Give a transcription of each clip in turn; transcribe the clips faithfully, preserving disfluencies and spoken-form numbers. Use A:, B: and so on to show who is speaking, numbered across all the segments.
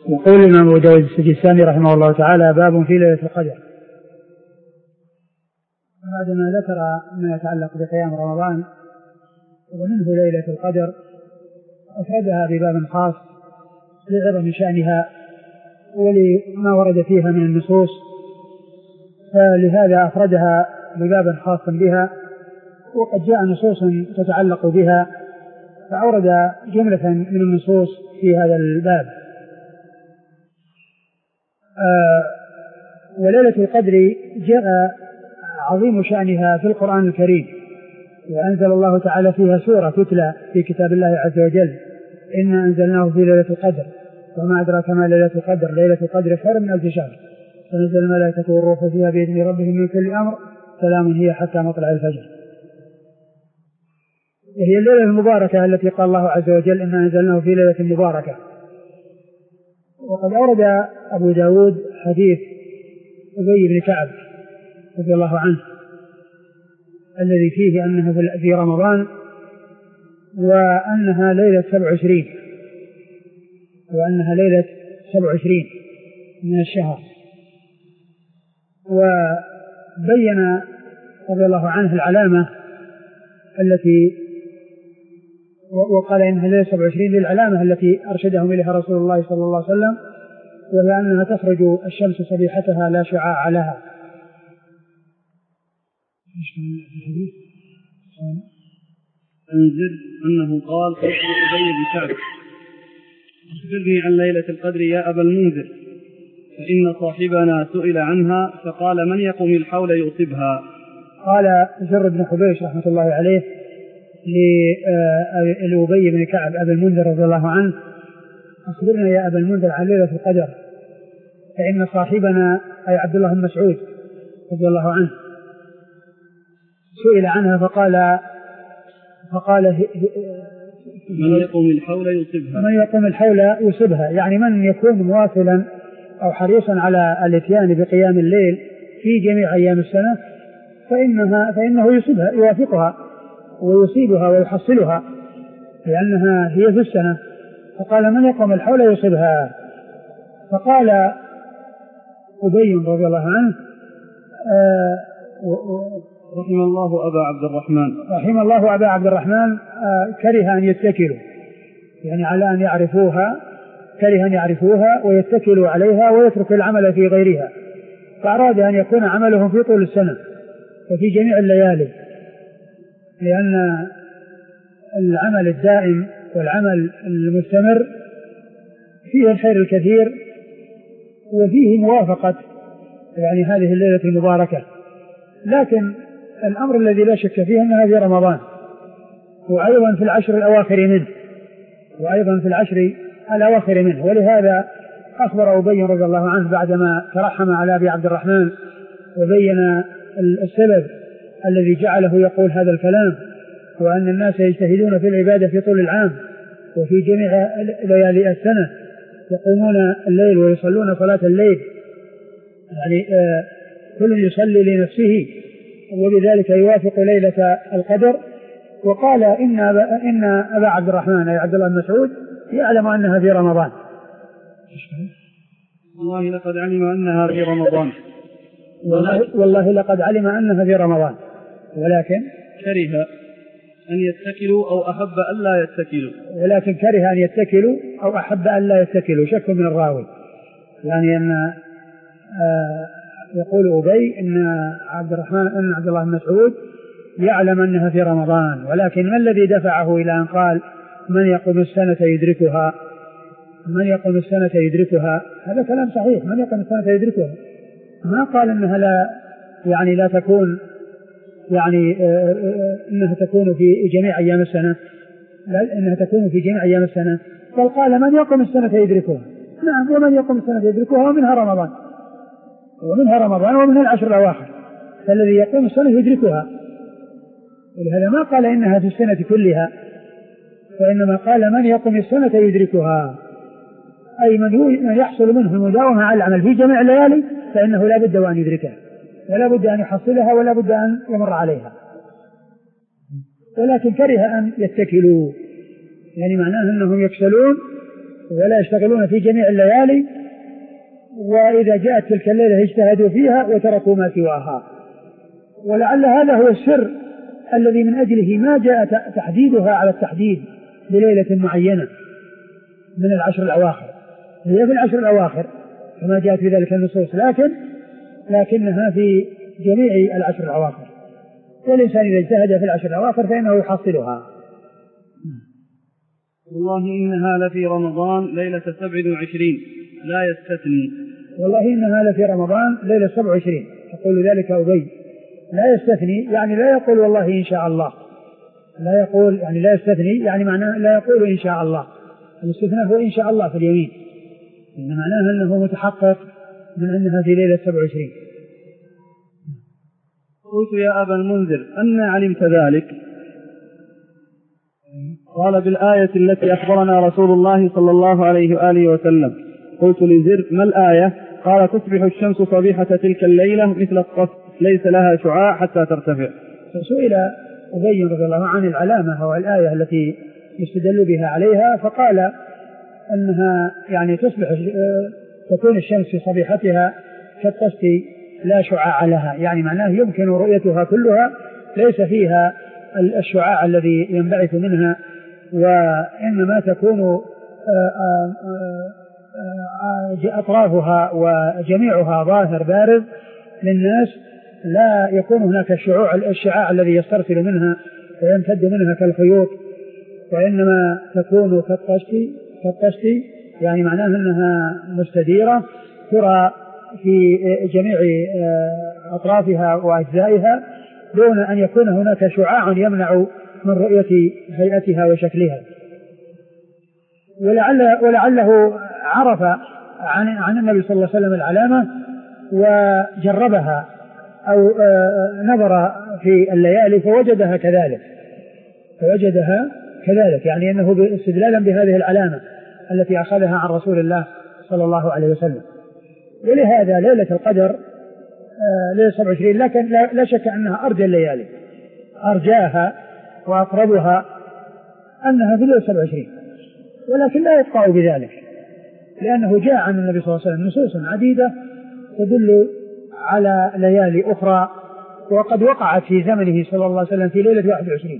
A: يقول الإمام أبو داود السجستاني رحمه الله تعالى: باب في ليلة القدر. بعدما ذكر ما يتعلق بقيام رمضان ومنه ليلة القدر أفردها بباب خاص لعظم شأنها ولما ورد فيها من النصوص، فلهذا أفردها بباب خاص بها، وقد جاء نصوص تتعلق بها فأورد جملة من النصوص في هذا الباب. آه وليلة القدر جاء عظيم شأنها في القرآن الكريم، وأنزل الله تعالى فيها سورة تتلى في كتاب الله عز وجل: إنا أنزلناه في ليلة القدر وما أدراك ما ليلة القدر ليلة القدر خير من ألف شهر تنزل الملائكة والروح فيها بإذن ربهم من كل أمر سلام هي حتى مطلع الفجر. وهي الليلة المباركة التي قال الله عز وجل: إنا أنزلناه في ليلة مباركة. وقد أورد أبو داود حديث أبي بن كعب رضي الله عنه الذي فيه أنها في رمضان وأنها ليلة سبع وعشرين وأنها ليلة سبع وعشرين من الشهر، وبين رضي الله عنه العلامة التي وقال إنها ليلة سبع وعشرين للعلامة التي أرشدهم إليها رسول الله صلى الله عليه وسلم، وهي أنها تخرج الشمس صبيحتها لا شعاع لها.
B: أنزل أنه قال: قلت لأبي بن كعب: أخبرني عن ليلة القدر يا أبا المنذر، فإن صاحبنا سئل عنها فقال: من يقوم الحول يصبها.
A: قال زر بن حبيش رحمة الله عليه لأبي بن كعب أبا المنذر رضي الله عنه: أخبرنا يا أبا المنذر عن ليلة القدر، فإن صاحبنا أي عبد الله بن مسعود رضي الله عنه سئل عنها فقال فقال
B: من يقوم الحول يصبها
A: من يقوم الحول يصبها، يعني من يكون مواصلا أو حريصا على الاتيان بقيام الليل في جميع أيام السنة فإنها فإنه يصبها يوافقها ويصيبها ويحصلها لأنها هي في السنة. فقال: من يقوم الحول يصبها. فقال أبي رضي الله عنه: آه
B: رحم الله أبا عبد الرحمن
A: رحم الله أبا عبد الرحمن آه كره أن يتكلوا، يعني على أن يعرفوها، كره أن يعرفوها ويتكلوا عليها ويترك العمل في غيرها، فأراد أن يكون عملهم في طول السنة وفي جميع الليالي، لأن العمل الدائم والعمل المستمر فيه الخير الكثير وفيه موافقة يعني هذه الليلة المباركة. لكن الأمر الذي لا شك فيه أنها في رمضان، وأيضا في العشر الأواخر منه وأيضا في العشر الأواخر منه ولهذا أخبر أبي رضي الله عنه بعدما ترحم على أبي عبد الرحمن وبين السبب الذي جعله يقول هذا الكلام، وأن الناس يجتهدون في العبادة في طول العام وفي جميع ليالي السنة، يقومون الليل ويصلون صلاة الليل، يعني آه كل يصلي لنفسه وبذلك يوافق ليلة القدر. وقال إن أبا, إن أبا عبد الرحمن أي عبد الله بن مسعود يعلم أنها في رمضان.
B: والله لقد علم أنها في رمضان
A: والله, والله لقد علم أنها في رمضان ولكن
B: كره أن يتكلوا أو أحب أن لا يتكلوا
A: ولكن كره أن يتكلوا أو أحب أن لا يتكلوا شك من الراوي، يعني أن آه يقول أبي إن عبد الرحمن أن عبد الله بن مسعود يعلم أنها في رمضان، ولكن ما الذي دفعه إلى أن قال من يقوم السنة يدركها من يقوم السنة يدركها هذا كلام صحيح، من يقوم السنة يدركها، ما قال إنها لا يعني لا تكون يعني إنها تكون في جميع أيام السنة، لا إنها تكون في جميع أيام السنة، بل قال من يقوم السنة يدركها. نعم، ومن يقوم السنة يدركها ومنها رمضان ومنها رمضان ومنها العشر الأواخر، فالذي يقوم السنة يدركها، ولهذا ما قال إنها في السنة كلها، وإنما قال من يقوم السنة يدركها، أي من يحصل منه المداومة على العمل في جميع الليالي فإنه لا بد وأن يدركها ولا بد أن يحصلها ولا بد أن يمر عليها، ولكن كره أن يتكلوا، يعني معناه أنهم يكسلون ولا يشتغلون في جميع الليالي، وإذا جاءت تلك الليلة اجتهدوا فيها وتركوا ما سواها. ولعل هذا هو السر الذي من أجله ما جاء تحديدها على التحديد بليلة معينة من العشر الأواخر، هي في العشر الأواخر كما جاءت في ذلك النصوص، لكن لكنها في جميع العشر الأواخر، والإنسان إذا اجتهد في العشر الأواخر فإنه يحصلها.
B: والله إنها لفي رمضان ليلة سبع وعشرين لا يستثني.
A: والله إنها لفي رمضان ليلة سبع وعشرين، يقول ذلك أبي، لا يستثني يعني لا يقول والله إن شاء الله، لا يقول يعني لا يستثني يعني معناه لا يقول إن شاء الله، الاستثناء هو إن شاء الله في اليمين، إن معناه أنه متحقق من أنها في ليلة سبع وعشرين.
B: قلت يا أبا المنذر أن علمت ذلك؟ قال بالآية التي أخبرنا رسول الله صلى الله عليه وآله وسلم. قلت لزر ما الآية؟ قال تصبح الشمس صبيحة تلك الليلة مثل القصف ليس لها شعاع حتى ترتفع.
A: فسئل أبي رضي الله عنه العلامة والآية التي يستدل بها عليها، فقال أنها يعني تصبح تكون الشمس في صبيحتها كالقصف لا شعاع لها، يعني معناه يمكن رؤيتها كلها ليس فيها الشعاع الذي ينبعث منها، وإنما تكون أطرافها وجميعها ظاهر بارز للناس، لا يكون هناك الشعاع الشعاع الذي يسترسل منها ويمتد منها كالخيوط، وإنما تكون كالقشط كالقشط يعني معناه أنها مستديرة ترى في جميع أطرافها وأجزائها دون أن يكون هناك شعاع يمنع من رؤية هيئتها وشكلها. ولعل ولعله عرف عن عن النبي صلى الله عليه وسلم العلامة وجربها أو نظر في الليالي فوجدها كذلك فوجدها كذلك يعني أنه استدلالا بهذه العلامة التي أخذها عن رسول الله صلى الله عليه وسلم. ولهذا ليلة القدر ليلة سبع وعشرين، لكن لا شك أنها أرجى الليالي، أرجاها وأقربها أنها في ليلة سبع وعشرين، ولكن لا يبقى بذلك، لأنه جاء عن النبي صلى الله عليه وسلم نصوص عديدة تدل على ليالي أخرى، وقد وقعت في زمنه صلى الله عليه وسلم في ليلة واحد وعشرين.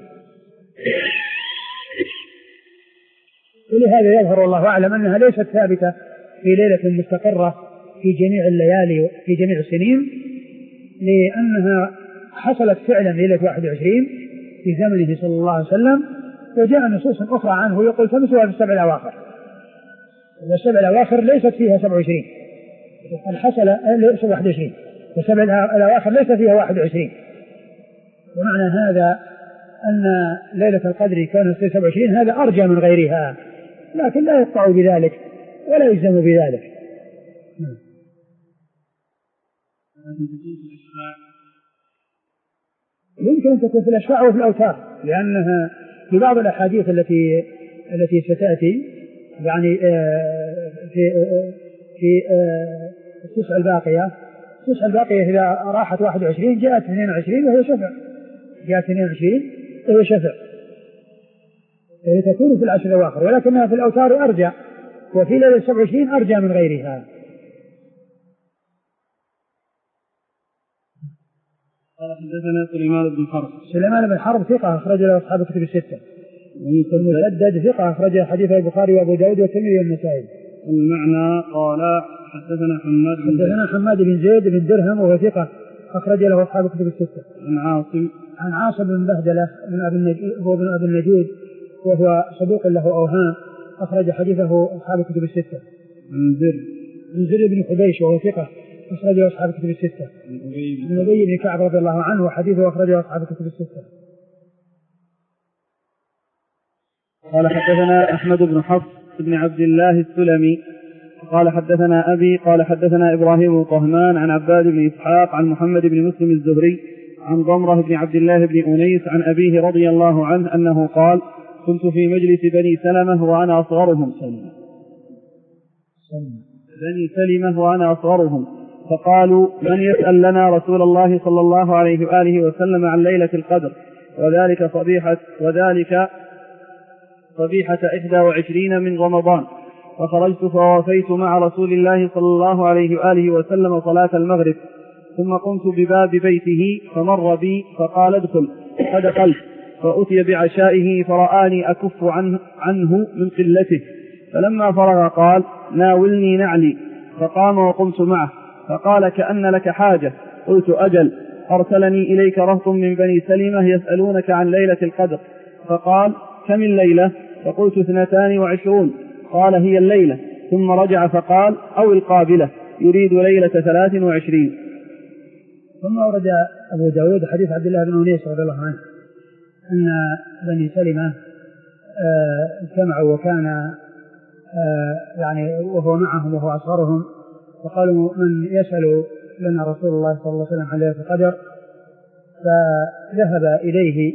A: ولهذا يظهر والله أعلم أنها ليست ثابتة في ليلة مستقرة في جميع الليالي في جميع السنين، لأنها حصلت فعلا ليلة واحد وعشرين في زمنه صلى الله عليه وسلم، وجاء نصوص أخرى عنه يقول فمثلها في السبع الأواخر، والسبع الأواخر ليست فيها سبع وعشرين، حصل واحد وعشرين، والسبع الأواخر ليس فيها واحد وعشرين. ومعنى هذا أن ليلة القدر كانت في سبع وعشرين هذا أرجى من غيرها، لكن لا يقطع بذلك ولا يجزم بذلك. يمكن أن تكون في الأشفاع وفي الأوتار، لأنها في بعض الأحاديث التي التي ستأتي يعني في في التسع الباقية التسع الباقية إذا راحت واحد وعشرين جاءت اثنين وعشرين وهي شفع، جاءت اثنين وعشرين وهي شفع، فهي تكون في العشر الأواخر، ولكنها في الأوتار أرجى، وفي ليلة سبع وعشرين أرجى من غيرها.
B: قال حدثنا سليمان بن حرب.
A: سليمان بن حرب ثقة أخرج له أصحاب الكتب الستة. مسدد ثقة أخرج حديث البخاري وأبو داود والترمذي والنسائي.
B: المعنى قال حدثنا حماد بن
A: حدثنا حماد بن زيد بن درهم وهو ثقة أخرج له أصحاب الكتب الستة.
B: عن عاصم
A: عن عاصم بن بهدلة من أبي النجود هو ابن أبي النجود وهو صدوق له أوهام أخرج حديثه أصحاب الكتب الستة.
B: عن زر
A: عن زر بن حبيش وهو ثقة أخرجه أصحاب الكتب الستة. عن أبي بن كعب رضي الله عنه وحديثه أخرجه أصحاب الكتب الستة.
B: قال حدثنا أحمد بن حفص بن عبد الله السلمي قال حدثنا أبي قال حدثنا إبراهيم بن طهمان عن عباد بن إسحاق عن محمد بن مسلم الزهري عن ضمرة بن عبد الله بن أنيس عن أبيه رضي الله عنه أنه قال كنت في مجلس بني سلمة وأنا أصغرهم سلمة. بني سلمة وأنا أصغرهم فقالوا من يسأل لنا رسول الله صلى الله عليه وآله وسلم عن ليلة القدر وذلك صبيحة وذلك صبيحة إحدى وعشرين من رمضان فخرجت فوافيت مع رسول الله صلى الله عليه وآله وسلم صلاة المغرب، ثم قمت بباب بيته فمر بي فقال ادخل، فدخلت فأتي بعشائه فرآني أكف عنه, عنه من قلته، فلما فرغ قال ناولني نعلي، فقام وقمت معه فقال كأن لك حاجة؟ قلت أجل، أرسلني إليك رهط من بني سلمة يسألونك عن ليلة القدر، فقال كم الليلة؟ فقلت اثنتان وعشرون، قال هي الليلة، ثم رجع فقال أو القابلة، يريد ليلة ثلاث وعشرين.
A: ثم ورد أبو داود حديث عبد الله بن أنيس رضي الله عنه أن بني سلمة اجتمعوا آه وكان آه يعني وهو معهم وهو أصغرهم، وقالوا من يسأل لنا رسول الله صلى الله عليه وسلم عن ليلة القدر، فذهب إليه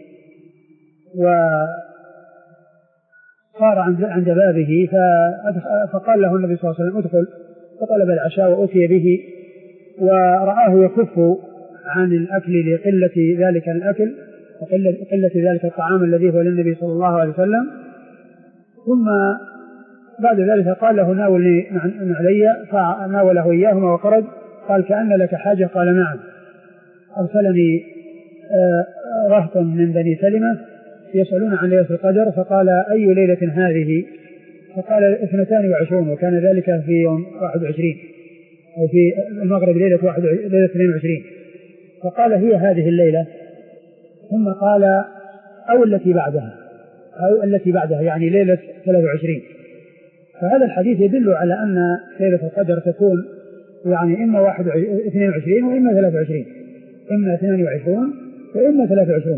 A: وصار عند بابه فقال له النبي صلى الله عليه وسلم ادخل، فطلب العشاء وأتي به، ورآه يكف عن الأكل لقلة ذلك الأكل وقلة قلة ذلك الطعام الذي هو للنبي صلى الله عليه وسلم. ثم بعد ذلك قال له ناولني نعلي، فناوله إياهما وخرج. قال كأن لك حاجة؟ قال نعم، أرسلني رهط من بني سلمة يسألون عن ليلة القدر، فقال أي ليلة هذه؟ فقال اثنتان وعشرون، وكان ذلك في يوم واحد وعشرين أو في المغرب ليلة واحد ليلة اثنين وعشرين، فقال هي هذه الليلة. ثم قال أو التي بعدها، أو التي بعدها يعني ليلة ثلاث وعشرين. فهذا الحديث يدل على أن ليلة القدر تكون يعني إما واحد اثنين وعشرين وإما ثلاث وعشرين، إما اثنين وعشرون وإما ثلاث وعشرون،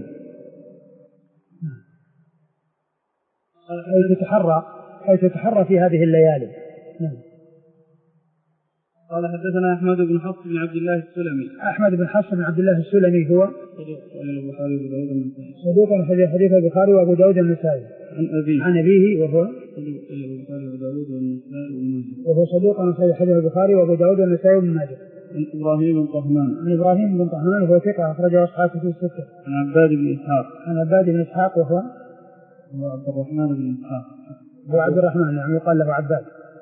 A: أو تتحرى أو تتحرى في هذه الليالي. نعم.
B: قال حدثنا أحمد بن حفص بن عبد الله السلمي.
A: أحمد بن حفص بن عبد الله السلمي هو
B: صدوق البخاري وأبو داود النسائي.
A: صدوق أخرج حديث البخاري وأبو داود النسائي.
B: عن أبيه
A: عن أبيه وهو
B: صدوق البخاري وأبو داود والنسائي وابن ماجه.
A: وهو صدوق أخرج حديث البخاري وأبو داود والنسائي وابن ماجه.
B: عن إبراهيم بن طهمان.
A: عن إبراهيم بن طهمان وهو ثقة أخرجه أصحاب كتب الستة.
B: عن عباد بن إسحاق.
A: عن عباد بن إسحاق وهو
B: هو عبد الرحمن بن إسحاق.
A: هو عبد الرحمن يعني يقال له عباد.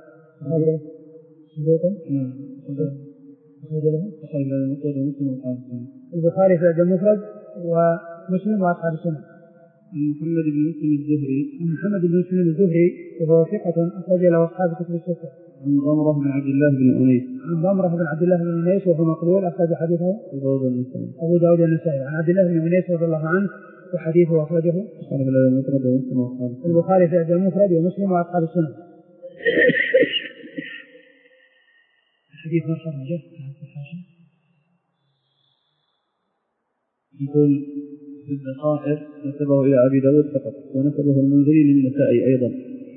A: صدوق.
B: نعم.
A: أخرج له
B: أخرج له المفرد ومسلم وأصحاب السنة.
A: البخاري في المفرد ومسلم وأصحاب السنة.
B: عن محمد بن مسلم الزهري.
A: عن محمد بن مسلم الزهري وهو ثقة أخرج له أصحاب كتب الستة.
B: عن ضمرة بن عبد الله بن أنيس.
A: عن ضمرة بن عبد الله بن أنيس وهو مقبول أخرج حديثه
B: أبو داود النسائي.
A: أبو داود النسائي. عن عبد الله بن أنيس رضي الله عنه وحديثه أخرجه
B: أخرج له المفرد ومسلم وأصحاب السنة.
A: البخاري في المفرد ومسلم وأصحاب السنة. الحديث ما خرجه
B: يقول في الذخائر نسبه إلى أبي داود فقط، ونسبه المنذري للنسائي أيضا.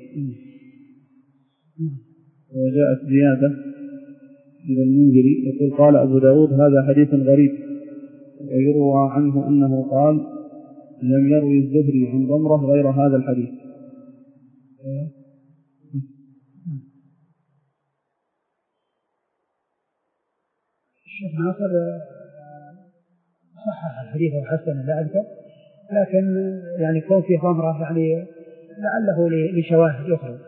B: وجاءت زيادة إلى المنذري يقول قال أبو داود هذا حديث غريب، ويروى عنه أنه قال لم يروي الزهري عن ضمرة غير هذا الحديث.
A: الشيخ ناصر صحح الحديث وحسن لا أذكر، لكن يعني كون في ضمرة يعني لعله لشواهد أخرى.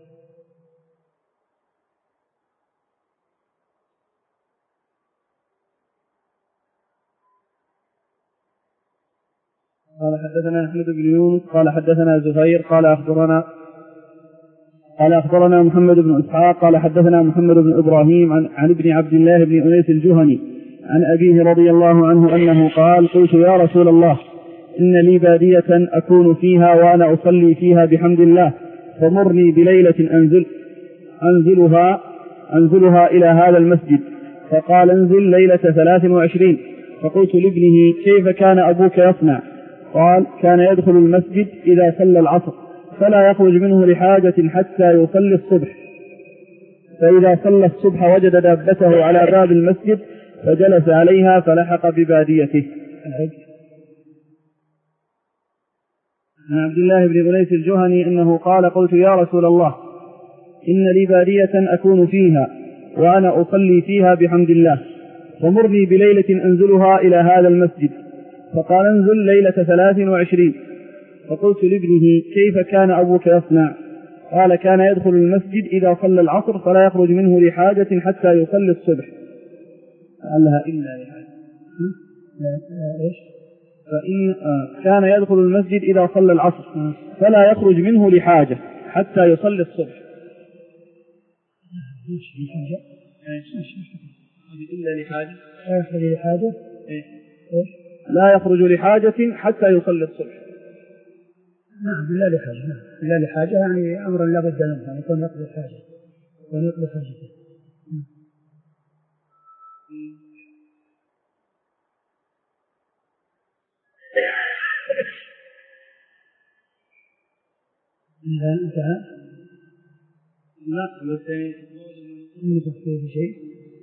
B: قال حدثنا أحمد بن يونس قال حدثنا زهير قال أخبرنا قال أخبرنا محمد بن إسحاق قال حدثنا محمد بن إبراهيم عن, عن ابن عبد الله بن أنيس الجهني عن أبيه رضي الله عنه أنه قال قلت يا رسول الله إن لي بادية أكون فيها وأنا أصلي فيها بحمد الله، فمرني بليلة أنزل أنزلها أنزلها إلى هذا المسجد. فقال انزل ليلة ثلاث وعشرين. فقلت لابنه كيف كان أبوك يصنع؟ قال كان يدخل المسجد إذا صلى العصر فلا يخرج منه لحاجة حتى يصلي الصبح، فإذا صلى الصبح وجد دابته على باب المسجد فجلس عليها فلحق بباديته. عن عبد الله بن أنيس الجهني أنه قال قلت يا رسول الله إن لي بادية أكون فيها وأنا أصلي فيها بحمد الله، فمرني بليلة أنزلها إلى هذا المسجد. فقال انزل ليلة ثلاث وعشرين. فقلت لابنه كيف كان أبوك يصنع؟ قال كان يدخل المسجد إذا صلى العصر فلا يخرج منه لحاجة حتى يصلي الصبح. قالها إلا لحاجة.
A: إيش؟
B: فإن آه كان يدخل المسجد إذا صلى العصر فلا يخرج منه لحاجة حتى يصلي الصبح. إلا لحاجة.
A: لا يخرج لحاجة.
B: إيه؟ لا يخرج لحاجة حتى يصلي الصبح.
A: نعم لا لحاجة. نعم لا لحاجة يعني أمر لا بد منه يعني يكون يقضي الحاجة يكون يقضي حاجته. انتهى.
B: لا بس
A: من تخفيف شيء.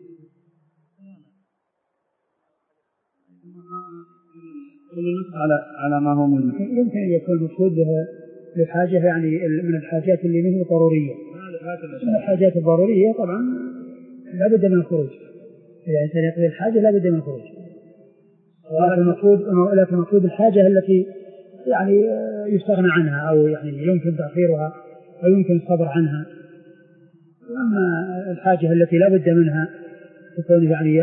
B: على على ما هو منه.
A: يمكن أن يكون مقصود للحاجة يعني من الحاجات اللي منه ضرورية. من الحاجات الضرورية طبعا لا بد من الخروج. إذا إنسان يقضي الحاجة لا بد من الخروج. لكن المقصود لكن المقصود الحاجة التي يعني يستغنى عنها أو يعني يمكن تأخيرها أو يمكن الصبر عنها. وأما الحاجة التي لا بد منها تكون يعني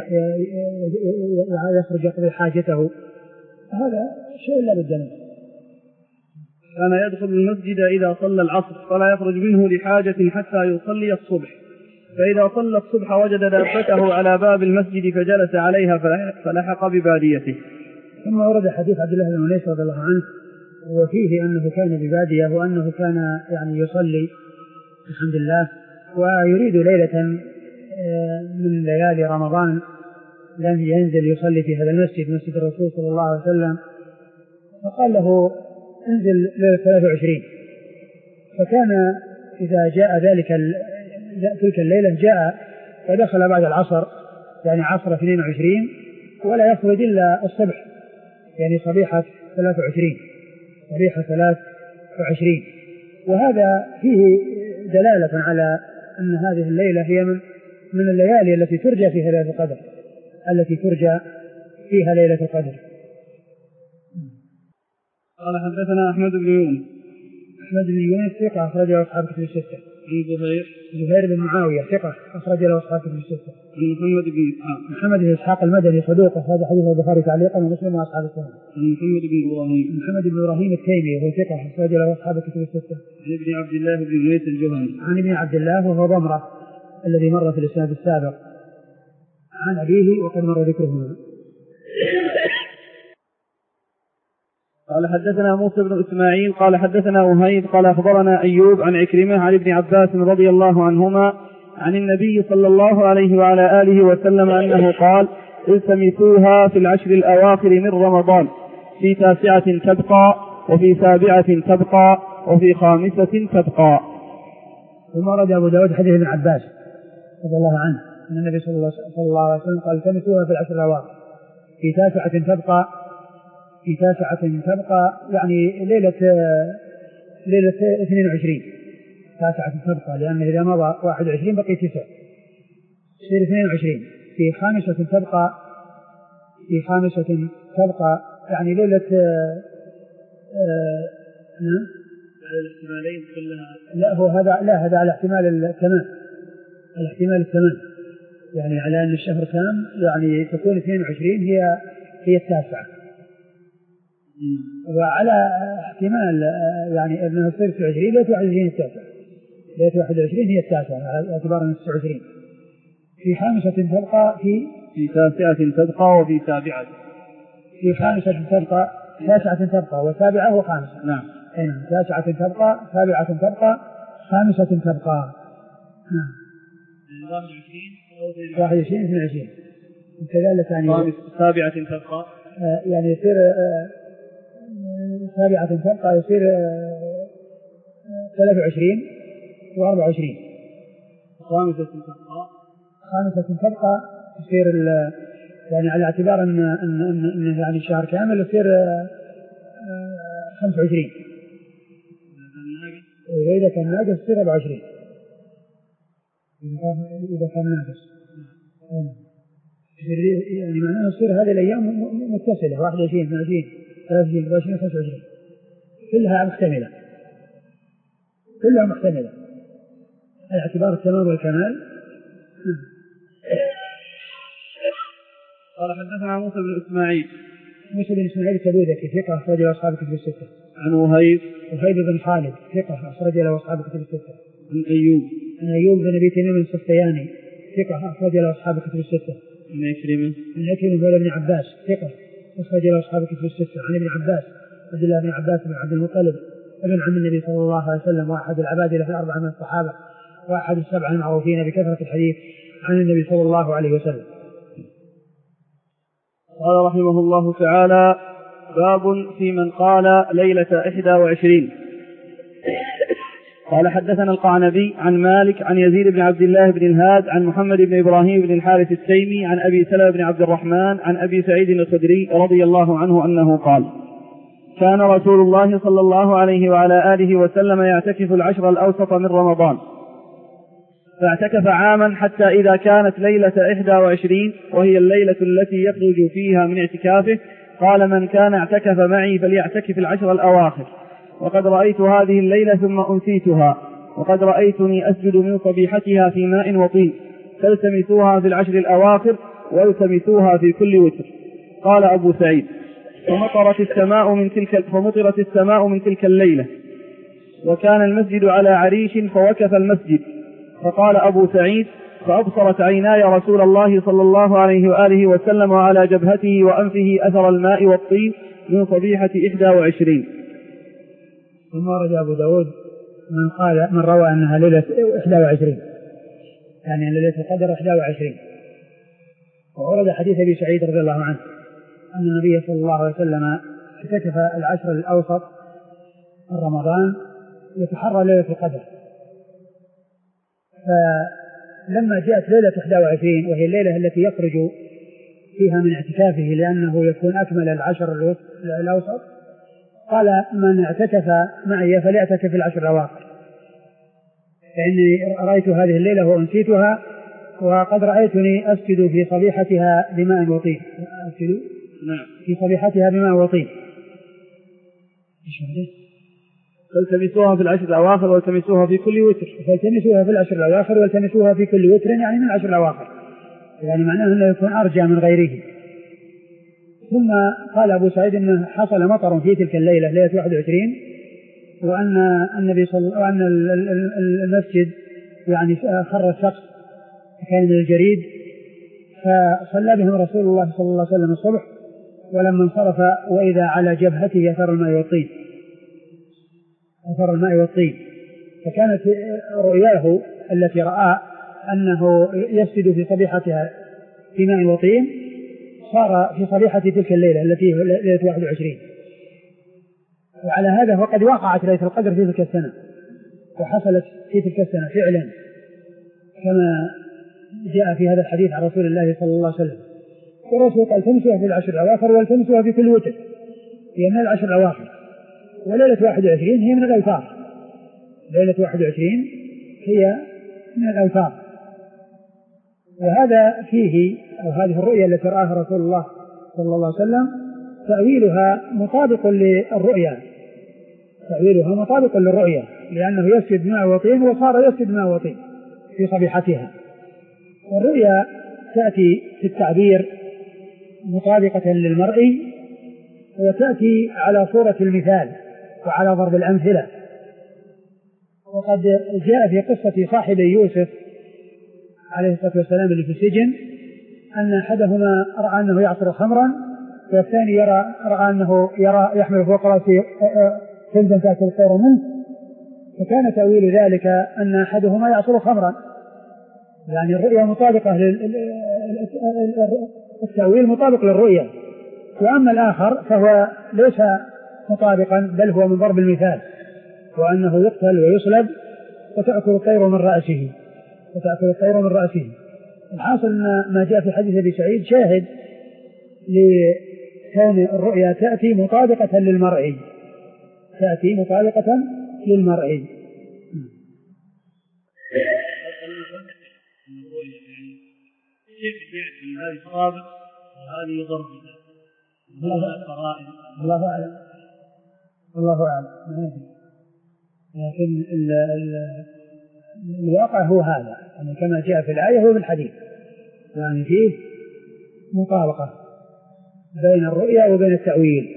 A: يخرج يقضي حاجته هذا شيء لا بد منه.
B: كان يدخل المسجد إذا صلى العصر فلا يخرج منه لحاجة حتى يصلي الصبح، فإذا صلى الصبح وجد دابته على باب المسجد فجلس عليها فلحق بباديته.
A: ثم ورد حديث عبد الله بن أنيس رضي الله عنه وفيه أنه كان ببادية وأنه كان يعني يصلي الحمد لله ويريد ليلة من ليالي رمضان لم ينزل يصلي في هذا المسجد مسجد الرسول صلى الله عليه وسلم، فقال له انزل ليلة ثلاثة وعشرين. فكان إذا جاء ذلك تلك الليلة جاء فدخل بعد العصر يعني عصر اثنين وعشرين ولا يخرج إلا الصبح يعني صبيحة ثلاثة وعشرين صبيحة ثلاثة وعشرين. وهذا فيه دلالة على أن هذه الليلة هي من من الليالي التي ترجى فيها ليلة القدر التي ترجى فيها ليلة القدر.
B: قال حدثنا أحمد بن يونس.
A: أحمد بن يونس ثقة أخرج له أصحاب كتب الستة.
B: عن زهير
A: زهير بن معاوية ثقة أخرج له أصحاب كتب الستة.
B: عن محمد بن إسحاق.
A: محمد بن إسحاق المدني صدوق أخرج حديثه البخاري تعليقا ومسلم وأصحاب السنن.
B: عن محمد بن إبراهيم.
A: محمد بن إبراهيم التيمي وهو ثقة أخرج له أصحاب كتب الستة.
B: عن ابن عبد الله بن ليث الجهني.
A: عن ابن عبد الله وهو ضمرة الذي مر في الإسناد السابق عن أبيه وقد مر ذكره.
B: قال حدثنا موسى بن إسماعيل قال حدثنا وهيب قال أخبرنا أيوب عن عكرمة عن ابن عباس رضي الله عنهما عن النبي صلى الله عليه وعلى آله وسلم أنه قال التمسوها في العشر الأواخر من رمضان في تاسعة تبقى وفي سابعة تبقى وفي خامسة تبقى.
A: ثم ورد أبو داود حديث ابن عباس رضي الله عنه أن النبي صلى الله عليه وسلم قال التمسوها في العشر الأواخر في تاسعة تبقى في تاسعة تبقى يعني ليلة ليلة اثنين وعشرين تاسعة تبقى لأن إذا مضى واحد وعشرين بقي تسع يصير اثنين وعشرين. في خامسة تبقى في خامسة تبقى يعني ليلة نعم
B: الاحتمالين كلها.
A: لا هو هذا لا هذا على احتمال التمام الاحتمال التمام يعني على أن الشهر تام يعني تكون اثنين وعشرين هي هي التاسعة وعلى احتمال يعني أنها تصير تسعة وعشرين ليلة واحد وعشرين التاسعة ليلة واحد وعشرين هي التاسعة على اعتبار أن تسعة وعشرين. في خامسة تبقى في
B: في تاسعة تبقى وفي سابعة
A: في خامسة تبقى تاسعة تبقى وسابعة وخامسة.
B: نعم
A: نعم تاسعة تبقى سابعة تبقى خامسة تبقى. نعم واحد وعشرين اثنين وعشرين كذلك يعني
B: سابعة تبقى
A: آه يعني يصير آه سابعة تبقى يصير ثلاثة وعشرين وأربعة وعشرين.
B: خامسة تبقى
A: خامسة تبقى يصير يعني على اعتبار أن أن أن يعني الشهر كامل يصير خمسة وعشرين وإذا كان ناقص يصير أربعة وعشرين إذا كان ناقص يعني معناه يصير هذه الأيام متصلة واحد وعشرين اثنين وعشرين ثلاثة وعشرين أربعة وعشرين خمسة وعشرين كلها محتملة كلها محتملة على اعتبار التمام والكمال.
B: قال حدثنا موسى بن إسماعيل
A: موسى بن إسماعيل التبوذكي ثقة أخرج له أصحاب الكتب الستة.
B: عن وهيب
A: وهيب بن خالد ثقة أخرج له أصحاب الكتب الستة.
B: عن أيوب
A: عن أيوب بن أبي تميم السختياني ثقة أخرج له أصحاب الكتب الستة.
B: عن عكرمة
A: عن عكرمة مولى ابن عباس ثقة أخرج له أصحاب الكتب الستة. عن ابن عباس عبد الله بن عباس بن عبد المطلب ابن عم النبي صلى الله عليه وسلم وأحد العبادلة في الأربعة من الصحابة وأحد السبعة المعروفين بكثرة الحديث عن النبي صلى الله عليه وسلم.
B: قال رحمه الله تعالى: باب في من قال ليلة إحدى وعشرين. قال حدثنا القعنبي عن مالك عن يزيد بن عبد الله بن الهاد عن محمد بن إبراهيم بن الحارث التيمي عن أبي سلمة بن عبد الرحمن عن أبي سعيد الخدري رضي الله عنه أنه قال: كان رسول الله صلى الله عليه وعلى آله وسلم يعتكف العشر الأوسط من رمضان، فاعتكف عاما حتى إذا كانت ليلة إحدى وعشرين وهي الليلة التي يخرج فيها من اعتكافه قال: من كان اعتكف معي فليعتكف العشر الأواخر، وقد رأيت هذه الليلة ثم أنسيتها، وقد رأيتني أسجد من صبيحتها في ماء وطين، فالتمسوها في العشر الأواخر والتمسوها في كل وتر. قال أبو سعيد: فمطرت السماء من تلك فمطرت السماء من تلك الليلة، وكان المسجد على عريش فوكف المسجد. فقال أبو سعيد: فأبصرت عيناي رسول الله صلى الله عليه وآله وسلم وعلى جبهته وأنفه أثر الماء والطين من صبيحة إحدى وعشرين.
A: ثم ورد أبو داود من قال من روى أنها ليلة إحدى وعشرين، يعني ليلة القدر إحدى وعشرين. وورد حديث أبي سعيد رضي الله عنه أن النبي صلى الله عليه وسلم اعتكف العشر الأوسط من رمضان يتحرى ليلة القدر، فلما جاءت ليلة إحدى وعشرين وهي الليلة التي يخرج فيها من اعتكافه لأنه يكون أكمل العشر الأوسط، قال: من اعتكف معي فليعتكف العشر الأواخر، فإني رأيت هذه الليلة وأنسيتها، وقد رأيتني أسجد في صبيحتها بماء وطين أسجد في صبيحتها بماء وطين.
B: فالتمسوها في العشر الأواخر والتمسوها في كل وتر.
A: فالتمسوها في العشر الأواخر والتمسوها في كل وتر، يعني من العشر الأواخر، يعني معناه أنه يكون أرجى من غيره. ثم قال أبو سعيد أنه حصل مطر في تلك الليلة ليلة واحد وعشرين، وأن النبي صلى وأن المسجد يعني خر السقف كان من الجريد، فصلى بهم رسول الله صلى الله عليه وسلم الصبح، ولما انصرف وإذا على جبهته أثر الماء والطين أثر الماء والطين فكانت رؤياه التي رأى أنه يسجد في صبيحتها في ماء وطين صار في صبيحة تلك الليلة التي هي ليلة واحد وعشرين. وعلى هذا فقد وقعت ليلة القدر في تلك السنة، وحصلت في تلك السنة فعلا كما جاء في هذا الحديث عن رسول الله صلى الله عليه وسلم. والرسول قال: التمسوها في العشر الأواخر والتمسوها في كل وتر، هي من العشر الأواخر. وليلة واحد وعشرين هي من الأوتار، ليلة واحد وعشرين هي من الأوتار. وهذا فيه أو هذه الرؤيا التي رآها رسول الله صلى الله عليه وسلم تأويلها مطابق للرؤيا تأويلها مطابق للرؤيا لأنه يسجد ماء وطين وصار يسجد ماء وطين في صبيحتها. والرؤيا تأتي في التعبير مطابقة للمرئي، وتأتي على صورة المثال وعلى ضرب الأمثلة. وقد جاء في قصة صاحب يوسف عليه الصلاة والسلام اللي في السجن أن أحدهما رأى أنه يعصر خمرا، والثاني يرى رأى أنه يرى يحمل فوق رأسه كنزا تأكل الطير منه، فكان تأويل ذلك أن أحدهما يعصر خمرا، يعني الرؤيا مطابقة لل... التأويل مطابق للرؤيا. وأما الآخر فهو ليس مطابقا بل هو من ضرب المثال، وأنه يقتل ويصلب وتأكل الطير من رأسه وتأكل الطير من رأسه. الحاصل أن ما جاء في حديث أبي سعيد شاهد لكون الرؤيا تأتي مطابقة للمرئي تأتي مطابقة للمرئي.
B: كيف يعرف أن هذه طابق وهذه ضرب مثال؟
A: الله أعلم الله أعلم. لكن ال ال الواقع هو هذا، يعني كما جاء في الآية هو في الحديث، يعني فيه مطابقة بين الرؤيا وبين التأويل.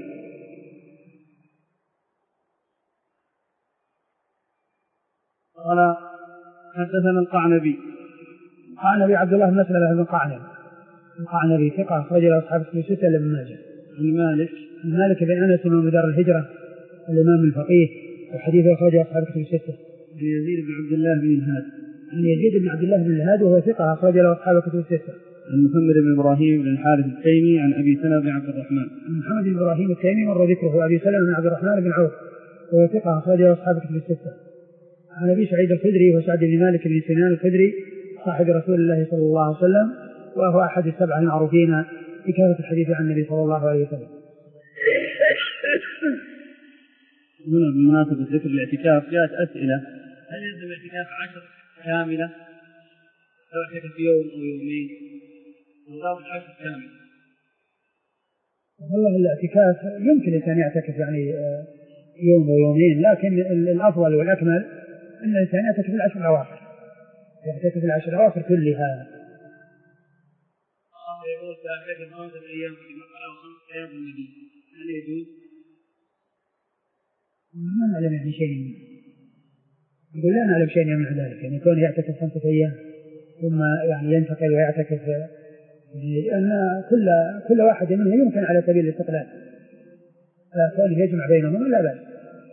B: قال حدثنا القعنبي.
A: القعنبي عبد الله بن مسلمة بن القعنبي القعنبي ثقة أخرج له أصحاب الكتب الستة إلا ابن ماجه.
B: عن مالك
A: عن مالك بن أنس إمام دار الهجرة الإمام الفقيه وحديثه أخرج أصحاب الكتب الستة.
B: عن يزيد بن عبد الله بن الهاد.
A: عن يزيد بن عبد الله بن الهاد وهو ثقة أخرج له أصحاب الكتب الستة.
B: عن محمد بن إبراهيم بن الحارث التيمي عن أبي سلمة بن عبد الرحمن.
A: عن محمد بن إبراهيم التيمي مر ذكره أبي سلمة بن عبد الرحمن بن عوف وهو ثقة أخرج له أصحاب الكتب الستة. عن أبي سعيد الخدري وسعد بن مالك بن سنان الخدري صاحب رسول الله صلى الله عليه وسلم وهو أحد السبعة المعروفين بكثرة الحديث عن النبي صلى الله عليه وسلم.
B: هنا بمناسبة ذكر الاعتكاف جاءت أسئلة: هل يلزم الاعتكاف عشر كاملة أو اعتكاف يوم أو يومين أو لابد عشر كاملة؟
A: والله الاعتكاف يمكن أن يعتكف يعني يوم ويومين، لكن الأفضل والأكمل أن الإنسان يعتكف في العشر الأواخر، يعتكف في العشر الأواخر كلها.
B: يقول تعتكف خمسة أيام في مكة أو خمسة أيام في المدينة، هل يجوز؟
A: ما نعلم يعني شيء منه. يقول لا نعلم شيء من ذلك، يعني يكون يعتكف خمسة أيام ثم يعني ينتقل ويعتكف، يعني أن كل كل واحد منهم يمكن على سبيل الاستقلال، فكونه يجمع بينهم لا بأس.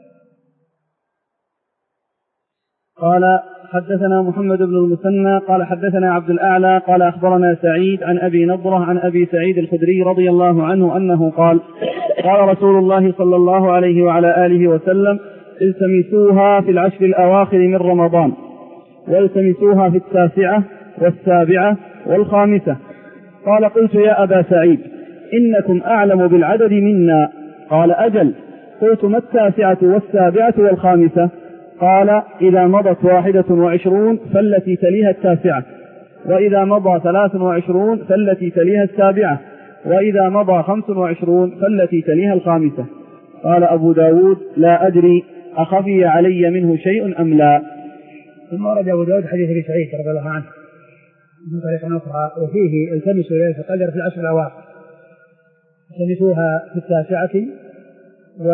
B: قال حدثنا محمد بن المثنى قال حدثنا عبد الأعلى قال أخبرنا سعيد عن أبي نضرة عن أبي سعيد الخدري رضي الله عنه أنه قال: قال رسول الله صلى الله عليه وعلى آله وسلم: التمسوها في العشر الأواخر من رمضان، والتمسوها في التاسعة والسابعة والخامسة. قال: قلت يا أبا سعيد إنكم أعلم بالعدد منا. قال: أجل. قلت: ما التاسعة والسابعة والخامسة؟ قال: إذا مضت واحدة وعشرون فالتي تليها التاسعة، وإذا مضى ثلاث وعشرون فالتي تليها السابعة، وإذا مضى خمس وعشرون فالتي تليها الخامسة. قال أبو داود: لا أدري أخفي علي منه شيء أم لا.
A: ثم ورد أبو داود حديث أبي سعيد رضي الله عنه من طريق أخرى وفيه: التمسوا ليلة القدر في العشر الأواخر، التمسوها في التاسعة و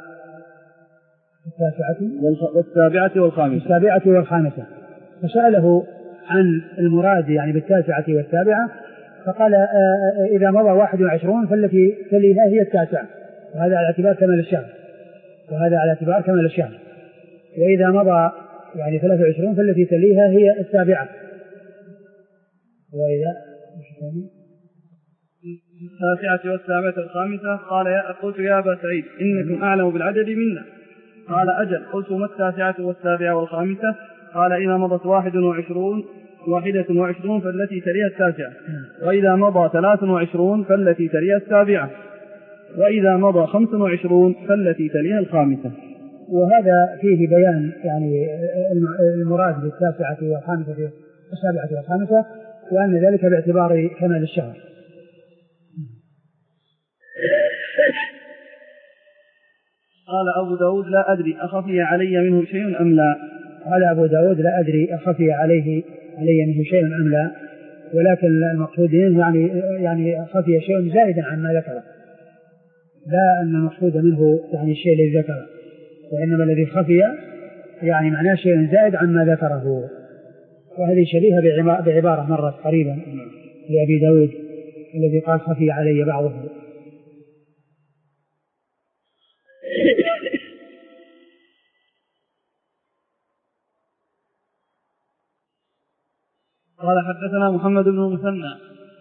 A: التاسعة
B: والسابعة والخامسة
A: السابعة والخامسة. فسأله عن المراد يعني بالتاسعة والسابعة، فقال: إذا مضى واحد وعشرون فالتي تليها هي التاسعة، وهذا على اعتبار كمال الشهر، وهذا على اعتبار كمال الشهر. وإذا مضى يعني ثلاث وعشرون فالتي تليها هي السابعة. وإذا
B: التاسعة والسابعة والخامسة. قال: يا قلت يا أبا سعيد إنكم أعلم بالعدد منا. قال: أجل. قلت: ما التاسعة والسابعة والخامسة؟ قال: إذا مضت واحد وعشرون واحدة وعشرون فالتي تليها التاسعة، وإذا مضى ثلاث وعشرون فالتي تليها السابعة، وإذا مضى خمس وعشرون فالتي تليها الخامسة.
A: وهذا فيه بيان يعني المراد بالتاسعة والخامسة والسابعة والخامسة، وأن ذلك باعتبار كمال الشهر.
B: قال أبو داود: لا أدري أخفي علي منه شيء أم لا.
A: قال أبو داود: لا أدري أخفي عليه علي منه شيء أم لا، ولكن المقصود يعني يعني خفي شيء زائدا عما ذكره، لا أن المقصود منه يعني الشيء الذي ذكره، وإنما الذي خفي يعني معناه شيء زائد عما ذكره. وهذه شبيهة بعبارة مرت قريبا لأبي داود الذي قال: خفي علي بعضه.
B: قال حدثنا محمد بن المثنى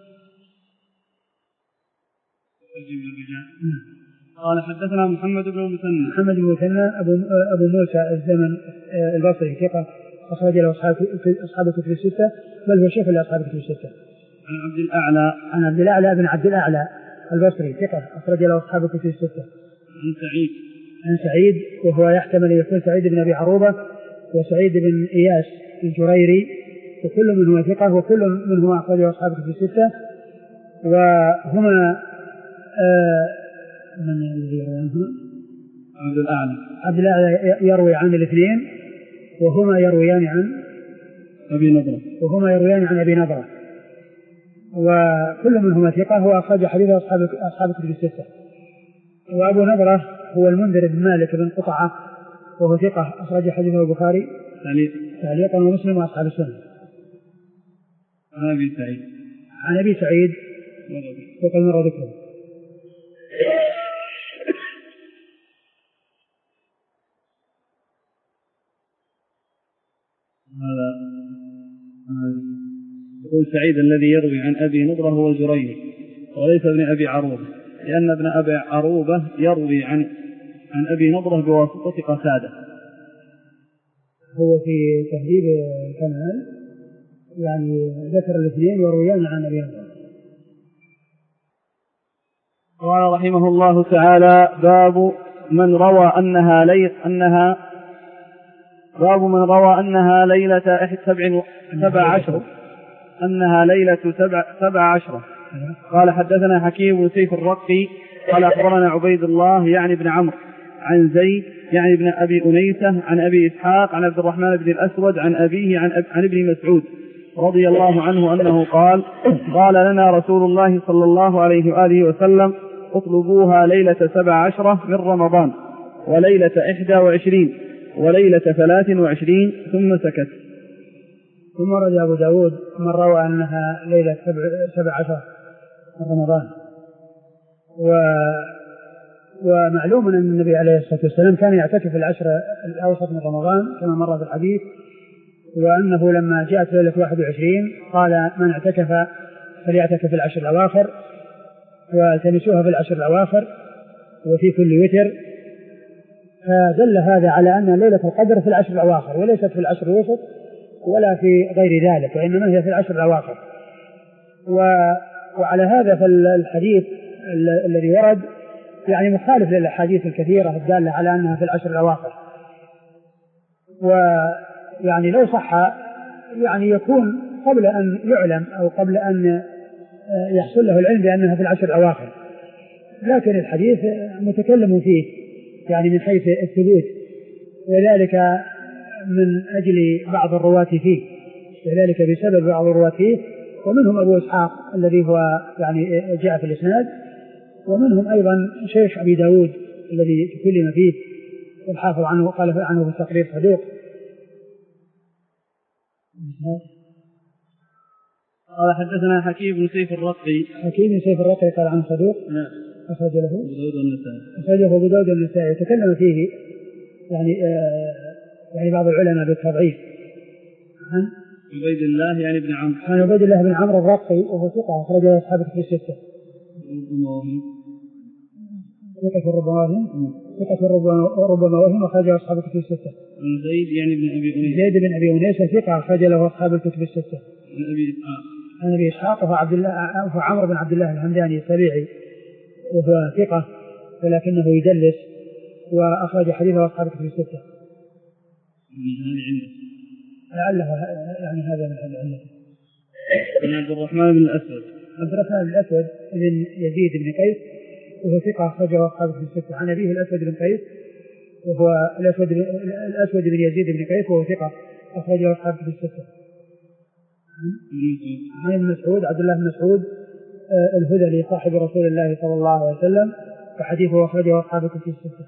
B: قال حدثنا محمد بن المثنى
A: محمد بن المثنى أبو, أبو موسى الزمن البصري ثقة أخرج له أصحاب الكتب الستة، بل هو شيخ لأصحاب الكتب الستة.
B: عن عبد الأعلى
A: عن عبد الأعلى بن عبد الأعلى البصري ثقة أخرج له أصحاب الكتب الستة.
B: عن سعيد
A: عن سعيد وهو يحتمل أن يكون سعيد بن أبي عروبة وسعيد بن إياس الجريري، وكل منهما ثقة وكل منهما أخرج له أصحاب الكتب الستة، وهما آه من الذي عنهما
B: عبد الأعلى
A: عبد الأعلى يروي عن الاثنين وهما يرويان عن
B: أبي نضرة
A: وهما يرويان عن أبي نضرة، وكل منهما ثقة وأخرج حديث أصحاب أصحاب الكتب الستة. وأبو نضرة هو المنذر بن مالك بن قطعة وهو ثقة أخرج حديثه البخاري تعليقا ومسلم وأصحاب السنة.
B: عن أبي سعيد
A: عن أبي سعيد وقد مر ذكره.
B: هذا يقول سعيد الذي يروي عن أبي نضرة هو جرير وليس ابن أبي عروبة، لأن ابن أبي عروبة يروي عن عن أبي نضرة بواسطة قتادة.
A: هو في تهذيب الكمال يعني ذكر الاثنين يرويان عن أبي نضرة.
B: قال رحمه الله تعالى: باب من روى أنها ليل أنها باب من روى أنها ليلة أحد سبع سبع عشر أنها ليلة سبع, سبع عشرة. قال حدثنا حكيم بن سيف الرقي قال أخبرنا عبيد الله يعني بن عمرو عن زيد يعني بن أبي أنيسة عن أبي إسحاق عن عبد الرحمن بن الأسود عن أبيه عن, أب عن ابن مسعود رضي الله عنه أنه قال: قال لنا رسول الله صلى الله عليه وآله وسلم: اطلبوها ليلة سبع عشرة من رمضان وليلة إحدى وعشرين وليلة ثلاث وعشرين ثم سكت.
A: ثم رد أبو داود من روى أنها ليلة سبع, سبع عشر من رمضان. و... ومعلوم أن النبي عليه الصلاة والسلام كان يعتكف العشر الأوسط من رمضان كما مر في الحديث، وأنه لما جاءت ليلة واحد وعشرين قال: من اعتكف فليعتكف العشر الأواخر والتمسوها في العشر الأواخر وفي كل وتر. فدل هذا على أن ليلة القدر في العشر الأواخر وليست في العشر الوسط ولا في غير ذلك، وإنما هي في العشر الأواخر. وعلى هذا فالحديث الذي ورد يعني مخالف للأحاديث الكثيرة الدالة على أنها في العشر الأواخر. ويعني لو صح يعني يكون قبل أن يعلم أو قبل أن يحصل له العلم بأنها في العشر الأواخر، لكن الحديث متكلم فيه يعني من حيث الثبوت، وذلك من أجل بعض الرواة فيه، وذلك بسبب بعض الرواة فيه، ومنهم أبو إسحاق الذي هو يعني جاء في الإسناد، ومنهم أيضا شيخ أبي داود الذي تكلم فيه والحافظ عنه قال عنه في التقرير صدوق.
B: قال حدثنا حكيم بن سيف الرقي
A: حكيم بن سيف الرقي قال عنه صدوق أخرج له
B: أبو داود والنسائي
A: أخرجه أبو داود والنسائي. تكلم فيه يعني آه يعني بعض العلماء بالتضعيف. عن
B: عبيد الله يعني بن عمرو
A: عن عبيد الله بن عمرو الرقي وهو ثقة أخرجه أصحاب الكتب الستة. ثقة ربما وهم ثقة ربما وهم أخرجه أصحاب الكتب الستة.
B: عن زيد يعني بن أبي أنيس
A: زيد بن أبي أنيس ثقة أخرج له أصحاب الكتب الستة.
B: عن أبي إسحاق
A: عن أبي إسحاق وهو عبد الله وهو عمرو بن عبد الله الهمداني التابعي وهو ثقة ولكنه يدلس وأخرج حديثه أصحاب الكتب الستة. لعله يعني هذا من العلة.
B: عن عبد الرحمن بن الأسود
A: عبد الرحمن بن الأسود بن يزيد بن قيس وهو ثقة أخرجه أصحاب الكتب الستة. عن أبيه الأسود بن قيس وهو الأسود الأسود بن يزيد بن قيس وهو ثقة أخرجه أصحاب الكتب الستة. عن ابن مسعود عبد الله بن مسعود الهذلي صاحب رسول الله صلى الله عليه وسلم وحديثه أخرجه أصحاب الكتب الستة.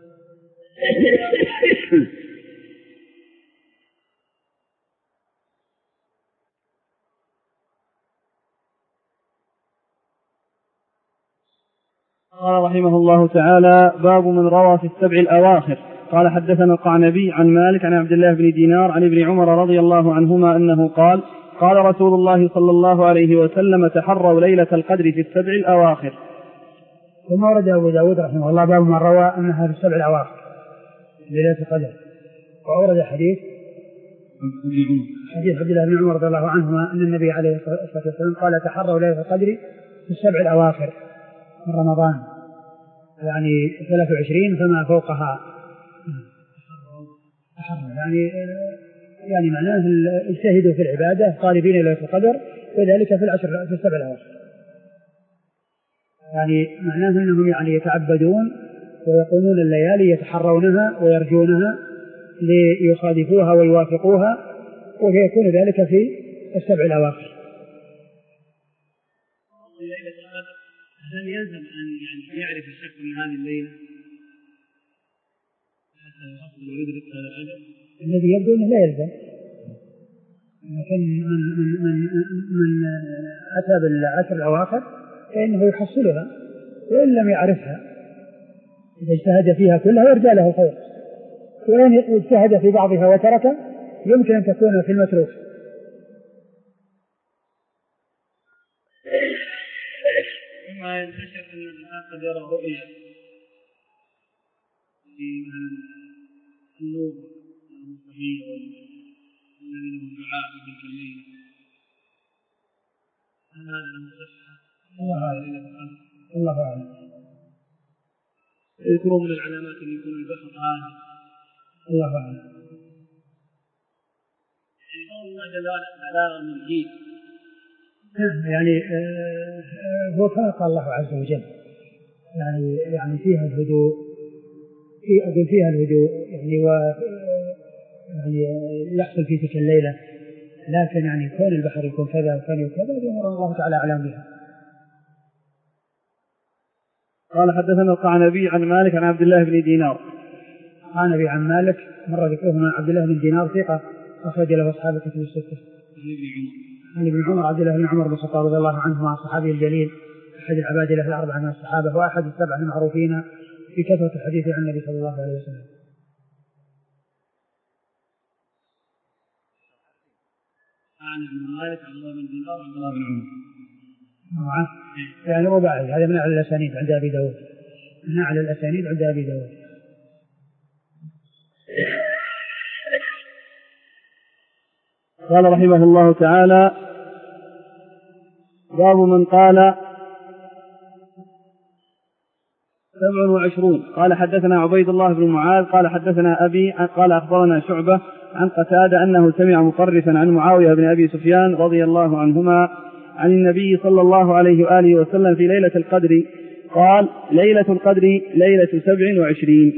B: قال رحمه الله تعالى: باب من روى في السبع الأواخر. قال حدثنا القعنبي عن مالك عن عبد الله بن دينار عن ابن عمر رضي الله عنهما أنه قال: قال رسول الله صلى الله عليه وسلم: تحروا ليلة القدر في السبع الأواخر.
A: ثم ورد أبو داود رحمه الله باب من روى أنها في السبع الأواخر ليلة القدر، وأورد حديث حديث عبد الله بن عمر رضي الله عنهما أن النبي عليه الصلاة والسلام قال: تحروا ليلة القدر في السبع الأواخر من رمضان، يعني ثلاث وعشرين فما فوقها. يعني يعني معناه اجتهدوا في العبادة طالبين ليلة القدر وذلك في العشر في السبع الأواخر. يعني معناه أنهم يعني يتعبدون ويقومون الليالي يتحرونها ويرجونها ليصادفوها ويوافقوها، ويكون ذلك في السبع الأواخر.
B: هل يلزم أن يعني يعرف الشخص من هذه الليلة حتى يحصل ويدرك هذا الأجر؟
A: الذي يبدو أنه لا يلزم، لكن من, من, من, من أتى بالعشر الأواخر فإنه يحصلها، وإن لم يعرفها إذا اجتهد فيها كلها يرجى له الخير، وإن اجتهد في بعضها وترك يمكن أن تكون في المتروك.
B: مما ينتشر أن الإنسان قد يرى رؤيا في مثلا النور المستحيل والذي له الدعاء في تلك الليلة، هل هذا له صحة؟
A: الله أعلم. الله أعلم.
B: يذكرون من العلامات أن يكون البشر هذا.
A: الله أعلم.
B: يعني قول الله جل وعلا بلاغ مجيد،
A: يعني هو كما قال الله عز وجل، يعني يعني فيها الهدوء، في أقول فيها الهدوء يعني و يعني يحصل في تلك الليلة، لكن يعني كون البحر يكون كذا وكان يكون كذا أمور الله تعالى أعلم بها.
B: قال حدثنا القعنبي عن مالك عن عبد الله بن دينار.
A: القعنبي عن مالك مر ذكره من عبد الله بن دينار ثقة أخرج له أصحاب الكتب الستة. عن ابن عمر عبد الله بن عمر بن الخطاب رضي الله عنهما الصحابي الجليل أحد العبادلة الأربعة من الصحابة وأحد السبعة المعروفين في كثرة الحديث عن النبي صلى الله عليه وسلم.
B: عن ابن مالك عبد الله بن دينار عبد الله بن عمر
A: معه يعني رباعي، هذا من أعلى الأسانيد عند أبي داود، من أعلى الأسانيد عند أبي داود.
B: قال رحمه الله تعالى: باب من قال سبع وعشرون. قال حدثنا عبيد الله بن معاذ قال حدثنا أبي قال أخبرنا شعبة عن قتادة أنه سمع مطرفا عن معاوية بن أبي سفيان رضي الله عنهما عن النبي صلى الله عليه وآله وسلم في ليلة القدر قال: ليلة القدر ليلة سبع وعشرين.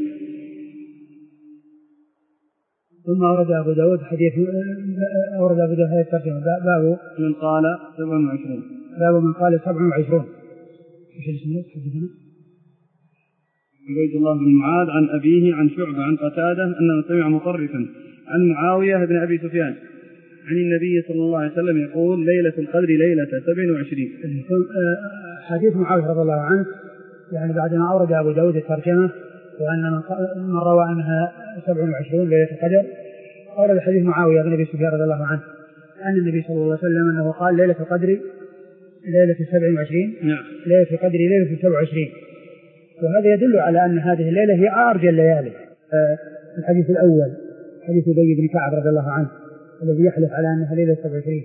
A: ثم أورد أبو داود حديث أورد أبو داود هذه الترجمة باب
B: من قال سبع وعشرين،
A: باب من قال سبع وعشرون. ايش الاسم؟ حدثنا
B: عبيد الله بن معاذ عن أبيه عن شعبة عن قتادة أنه سمع مطرفا عن معاوية بن أبي سفيان عن النبي صلى الله عليه وسلم يقول: ليلة القدر ليلة سبع وعشرين.
A: حديث معاوية رضي الله عنه يعني بعد ما أورد أبو داود الترجمة وأن من روى أنها سبع وعشرون ليلة القدر، أورد حديث معاوية بن أبي سفيان رضي الله عنه أن النبي صلى الله عليه وسلم أنه قال: ليلة القدر ليلة سبع وعشرين.
B: نعم.
A: ليلة القدر ليلة سبع وعشرين. وهذا يدل على أن هذه الليلة هي أرجى الليالي. الحديث الأول حديث أبي بن كعب رضي الله عنه الذي يحلف على أنها ليلة سبع وعشرين.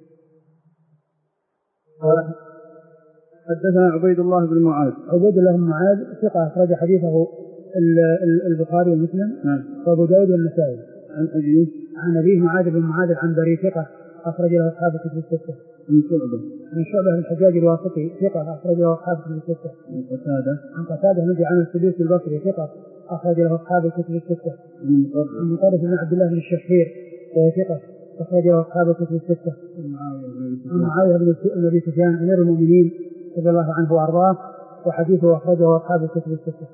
B: حدثنا عبيد الله بن معاذ.
A: عبيد الله بن معاذ ثقة أخرج حديثه البخاري ومسلم وأبو داود والنسائي.
B: عن أبيه
A: عن أبيه معاذ بن معاذ العنبري ثقة أخرج له أصحاب الكتب الستة.
B: عن شعبة
A: عن شعبة بن الحجاج الواسطي ثقة أخرج له أصحاب الكتب الستة.
B: عن قتادة
A: عن قتادة بن عن السدوسي البصري ثقة أخرج له أصحاب الكتب الستة. عن مطرف بن عبد الله بن الشخير وهو ثقة أخرج له أصحاب الكتب الستة. عن معاوية بن أبي سفيان أمير المؤمنين رضي الله عنه وأرضاه وحديثه أخرجه أصحاب الكتب الستة.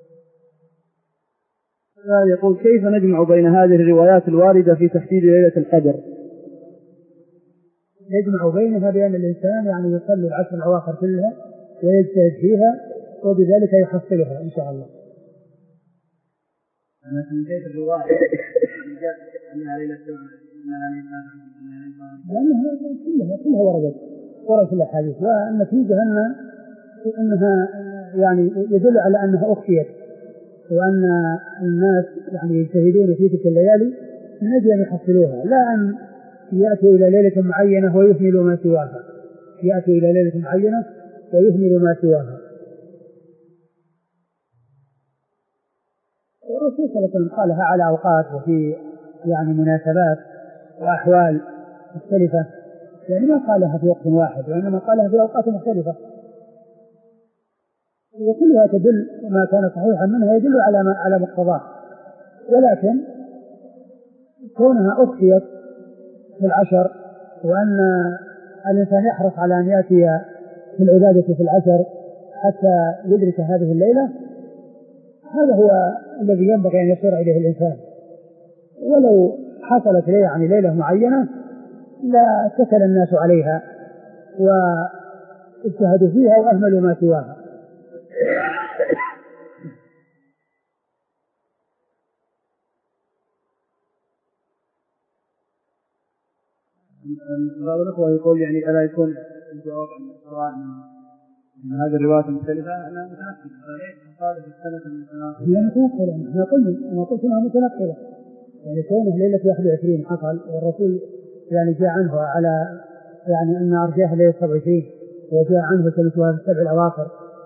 B: يقول: كيف نجمع بين هذه الروايات الواردة في تحديد ليلة القدر؟
A: يجمع بينها بأن الإنسان يعني يصلي العشر الأواخر كلها ويجتهد فيها وبذلك يحصلها إن شاء الله.
B: لكن كيف الرواية أنها ليلة
A: لأنها كلها كلها وردت وردت الأحاديث، والنتيجة أن أنها يعني يدل على أنها أخفيت وأن الناس يعني يجتهدون في تلك الليالي من أجل أن يحصلوها، لا أن يأتوا إلى ليلة معينة ويهملوا ما سواها. يأتوا إلى ليلة معينة ويهملوا ما سواها. والرسول صلى الله عليه وسلم قالها على أوقات وفي يعني مناسبات وأحوال مختلفة، يعني ما قالها في وقت واحد وإنما قالها في أوقات مختلفة. وكلها تدل ما كان صحيحا منها يدل على ما على مقتضاه، ولكن كونها أخفيت في العشر وأن الإنسان يحرص على أن يأتي في العبادة في العشر حتى يدرك هذه الليلة، هذا هو الذي ينبغي أن يصير إليه الإنسان. ولو حصلت ليلة عن ليلة معينة لا اتكل الناس عليها واجتهدوا فيها وأهملوا ما سواها.
B: بعض الأخوة يقول يعني ألا يكون الجواب عن السؤال من هذه الروايات المختلفة أنها متنقلة، فليس مخالف السنة من التناقض؟
A: هي متنقلة، أنا قلت أنا قلت أنها متنقلة، يعني كونه ليلة واحد وعشرين حصل والرسول يعني جاء عنه على يعني أن أرجاها ليلة سبعة وعشرين وجاء عنه تمسوها في السبع الأواخر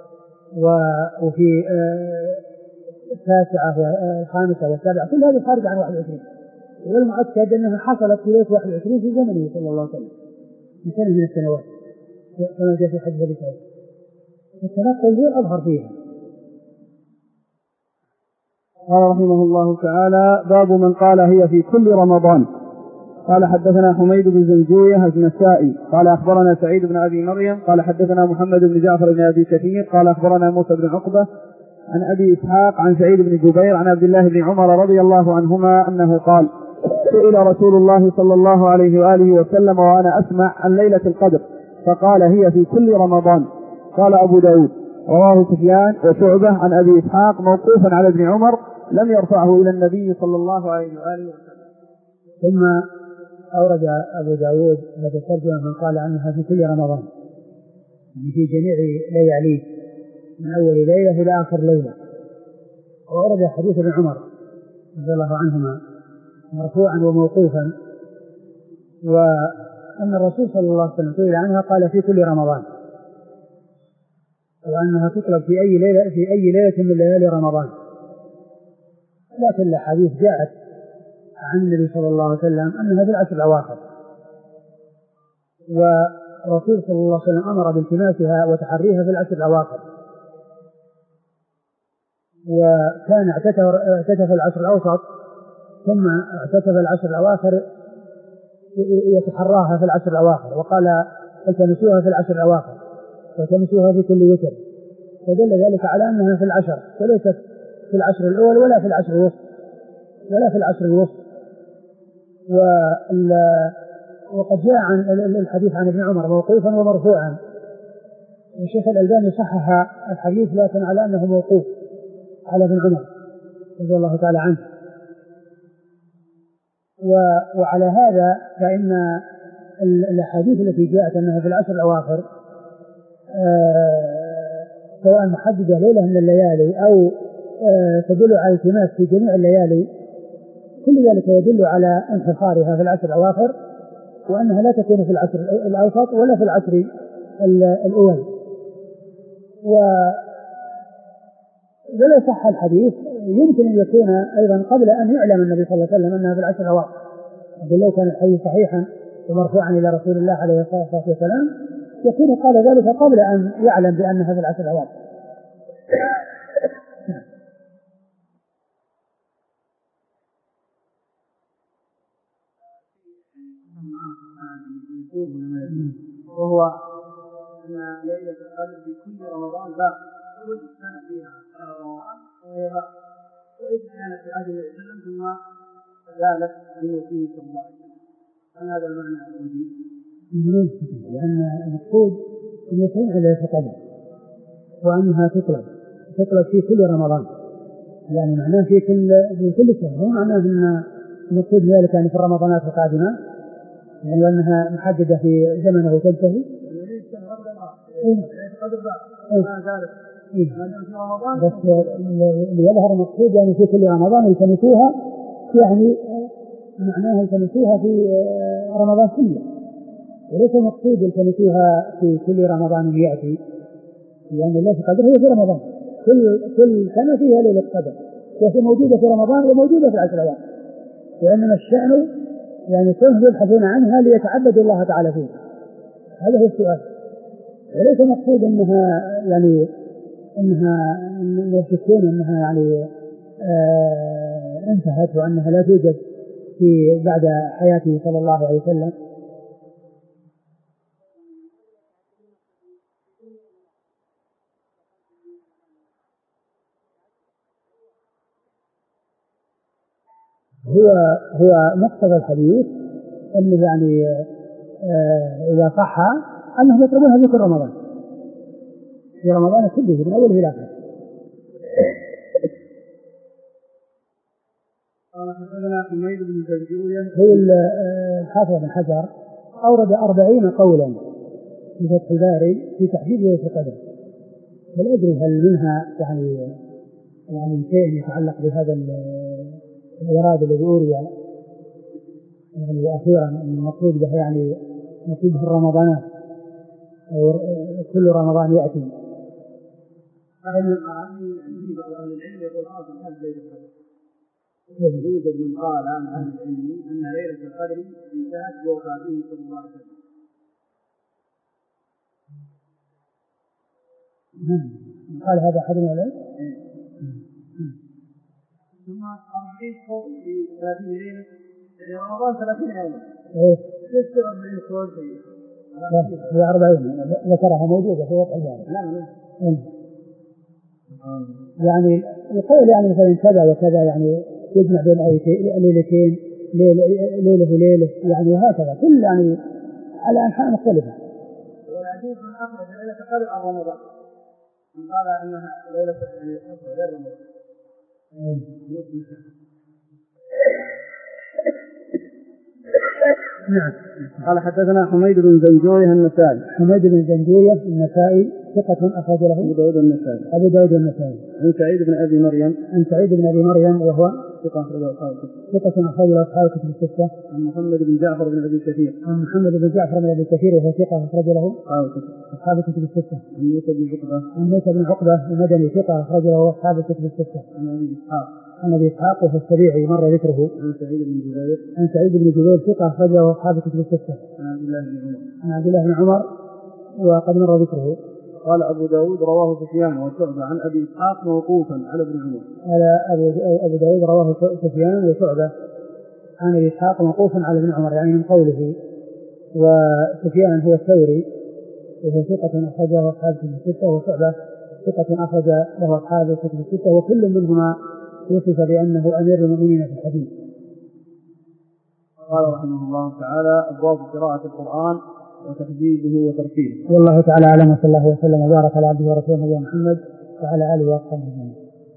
A: وفي التاسعة والخامسة والسابعة، كل هذه خارج عن واحد وعشرين، والمؤكد أنها حصلت في ليلة واحد وعشرين في زمنه صلى الله عليه وسلم في سنة من السنوات كما جاء في حديث أبي سعيد. التنقل هو أظهر فيها.
B: قال رحمه الله تعالى: باب من قال هي في كل رمضان. قال حدثنا حميد بن زنجوية النسائي قال أخبرنا سعيد بن أبي مريم قال حدثنا محمد بن جعفر بن أبي كثير قال أخبرنا موسى بن عقبة عن أبي إسحاق عن سعيد بن جبير عن عبد الله بن عمر رضي الله عنهما أنه قال: سئل رسول الله صلى الله عليه وآله وسلم وأنا أسمع عن ليلة القدر فقال: هي في كل رمضان. قال أبو داود: رواه سفيان وشعبة عن أبي إسحاق موقوفا على ابن عمر لم يرفعه إلى النبي صلى الله عليه وآله وسلم.
A: ثم أورد أبو داود هذا الترجمة من قال عنها في كل رمضان، يعني في جميع لياليه من أول ليلة إلى آخر ليلة. وأورد حديث ابن عمر رضي الله عنهما مرفوعا وموقوفا، وأن الرسول صلى الله عليه وسلم سئل عنها قال: في كل رمضان، وأنها تطلب في أي ليلة في أي ليلة من ليالي رمضان. لكن الحديث جاءت عن النبي صلى الله عليه وسلم أنها في العشر الأواخر، والرسول صلى الله عليه وسلم أمر بالتماسها وتحريها في العشر الأواخر، وكان اعتكف العشر الأوسط ثم اعتكف العشر الأواخر يتحراها في العشر الأواخر، وقال: التمسوها في العشر الأواخر وتمسوها في كل وتر، فدل ذلك على أنها في العشر وليست في العشر الأول ولا في العشر الوسط ولا في العشر الوسط. وقد جاء عن الحديث عن ابن عمر موقوفا ومرفوعا، والشيخ الألباني صحح الحديث لكن على أنه موقوف على ابن عمر رضي الله تعالى عنه. وعلى هذا فإن الأحاديث التي جاءت أنها في العشر الأواخر سواء محددة ليلة من الليالي أو تدل على التماس في جميع الليالي، كل ذلك يدل على انحصارها في العشر الأواخر، وأنها لا تكون في العشر الأوسط ولا في العشر الأول. ولو صح الحديث يمكن أن يكون أيضا قبل أن يعلم النبي صلى الله عليه وسلم أنها في العشر الأواخر، لو كان الحديث صحيحا ومرفوعا إلى رسول الله عليه الصلاة والسلام يكون قال ذلك قبل أن يعلم بأنها في العشر الأواخر.
B: وهو أن ليلة القدر في كل رمضان باقي، كل سنة فيها رمضان وهي باقي، وإذ كانت في عهد النبي صلى الله عليه وسلم ثم زالت بموته صلى الله عليه وسلم. هل هذا المعنى الوجيه؟
A: لأن المقصود أن يكون على ليلة القدر وأنها تطلب تطلب في كل رمضان، يعني معناه في كل في كل شهر، مو معناه أن المقصود ذلك يعني في الرمضانات القادمة، يعني أنها محددة في زمنه وتنتهي. بس ليظهر المقصود يعني في كل رمضان يلتمسوها، يعني معناها يلتمسوها في رمضان كله، وليس المقصود يلتمسوها في كل رمضان يأتي، يعني ليلة القدر هي في رمضان، كل كل سنة فيها ليلة القدر، وهي موجودة في رمضان وموجودة في العشر الأواخر، وإنما الشأن يعني كونهم يبحثون عنها ليتعبدوا الله تعالى فيها، هذا هو السؤال. وليس مقصود أنها يعني أنها يشكون أنها يعني آه انتهت وأنها لا توجد في بعد حياته صلى الله عليه وسلم. هو هو مقتضى الحديث أنه يعني آه إذا صح أنهم يطلبونها في كل رمضان، في رمضان كله من أوله إلى آخره.
B: قال حدثنا حميد بن زنجوية.
A: هو الحافظ بن حجر أورد أربعين قولا في فتح الباري في تحديد ليلة القدر، بل أدري هل منها يعني يعني شيء يتعلق بهذا الإيراد الذي أوري يعني أخيرا المقصود به يعني مقصود به الرمضانات أو كل رمضان يأتي.
B: أهل بعض أهل العلم يقول هذا الحال ليلة القدر. يوجد من قال عن أهل العلم أن ليلة القدر انتهت بوفاته صلى الله عليه وسلم.
A: قال هذا أحد من العلم.
B: ثم أربعين قول في ثلاثين ليلة رمضان ثلاثين يوما.
A: إيه.
B: يذكر أربعين قول في.
A: هي أربعين ذكرها موجودة في وقت الباري.
B: لا لا.
A: يعني القول يعني مثلا كذا وكذا يعني يجمع بين ليلتين ليلة وليلة يعني وهكذا كل يعني على أنحاء مختلفة.
B: والعجيب من أخرج ليلة القدر عن رمضان من قال أنها ليلة غير رمضان.
A: نعم.
B: قال حدثنا حميد بن زنجوية النسائي.
A: حميد بن زنجوية النسائي ثقة أخرج له
B: أبو داود النسائي.
A: أبو داود النسائي.
B: عن سعيد بن أبي مريم.
A: عن سعيد بن أبي مريم وهو
B: ثقة أخرج له أصحاب الكتب.
A: ثقة أخرج له أصحاب الكتب الستة.
B: عن محمد بن جعفر بن أبي كثير.
A: عن محمد بن جعفر بن أبي كثير وهو ثقة أخرج له
B: أصحاب الكتب.
A: أصحاب الكتب الستة.
B: عن موسى بن عقبة.
A: عن موسى بن عقبة المدني ثقة أخرج له أصحاب الكتب الستة.
B: عن أبي إسحاق.
A: عن أبي إسحاق وهو السبيعي مر ذكره.
B: عن سعيد بن جبير.
A: عن سعيد بن جبير ثقة أخرج له أصحاب الكتب الستة.
B: عن عبد الله بن عمر.
A: عن عبد الله بن عمر وقد مر ذكره.
B: قال أبو داود رواه سفيان وشعبة عن أبي إسحاق موقوفا على ابن عمر.
A: على أبو داود رواه سفيان وشعبة عن أبي إسحاق موقوفا على ابن عمر يعني من قوله. وسفيان هو الثوري وهو ثقة أخرج له أصحاب الكتب الستة وشعبة ثقة أخرج له أصحاب الكتب الستة وكل منهما وصف بأنه أمير المؤمنين في الحديث.
B: قال رحمه الله تعالى أبواب قراءة القرآن وتحديده وترتيبه.
A: والله تعالى أعلم وصلى الله وسلم وبارك على عبده ورسوله نبينا محمد وعلى آله وصحبه أجمعين.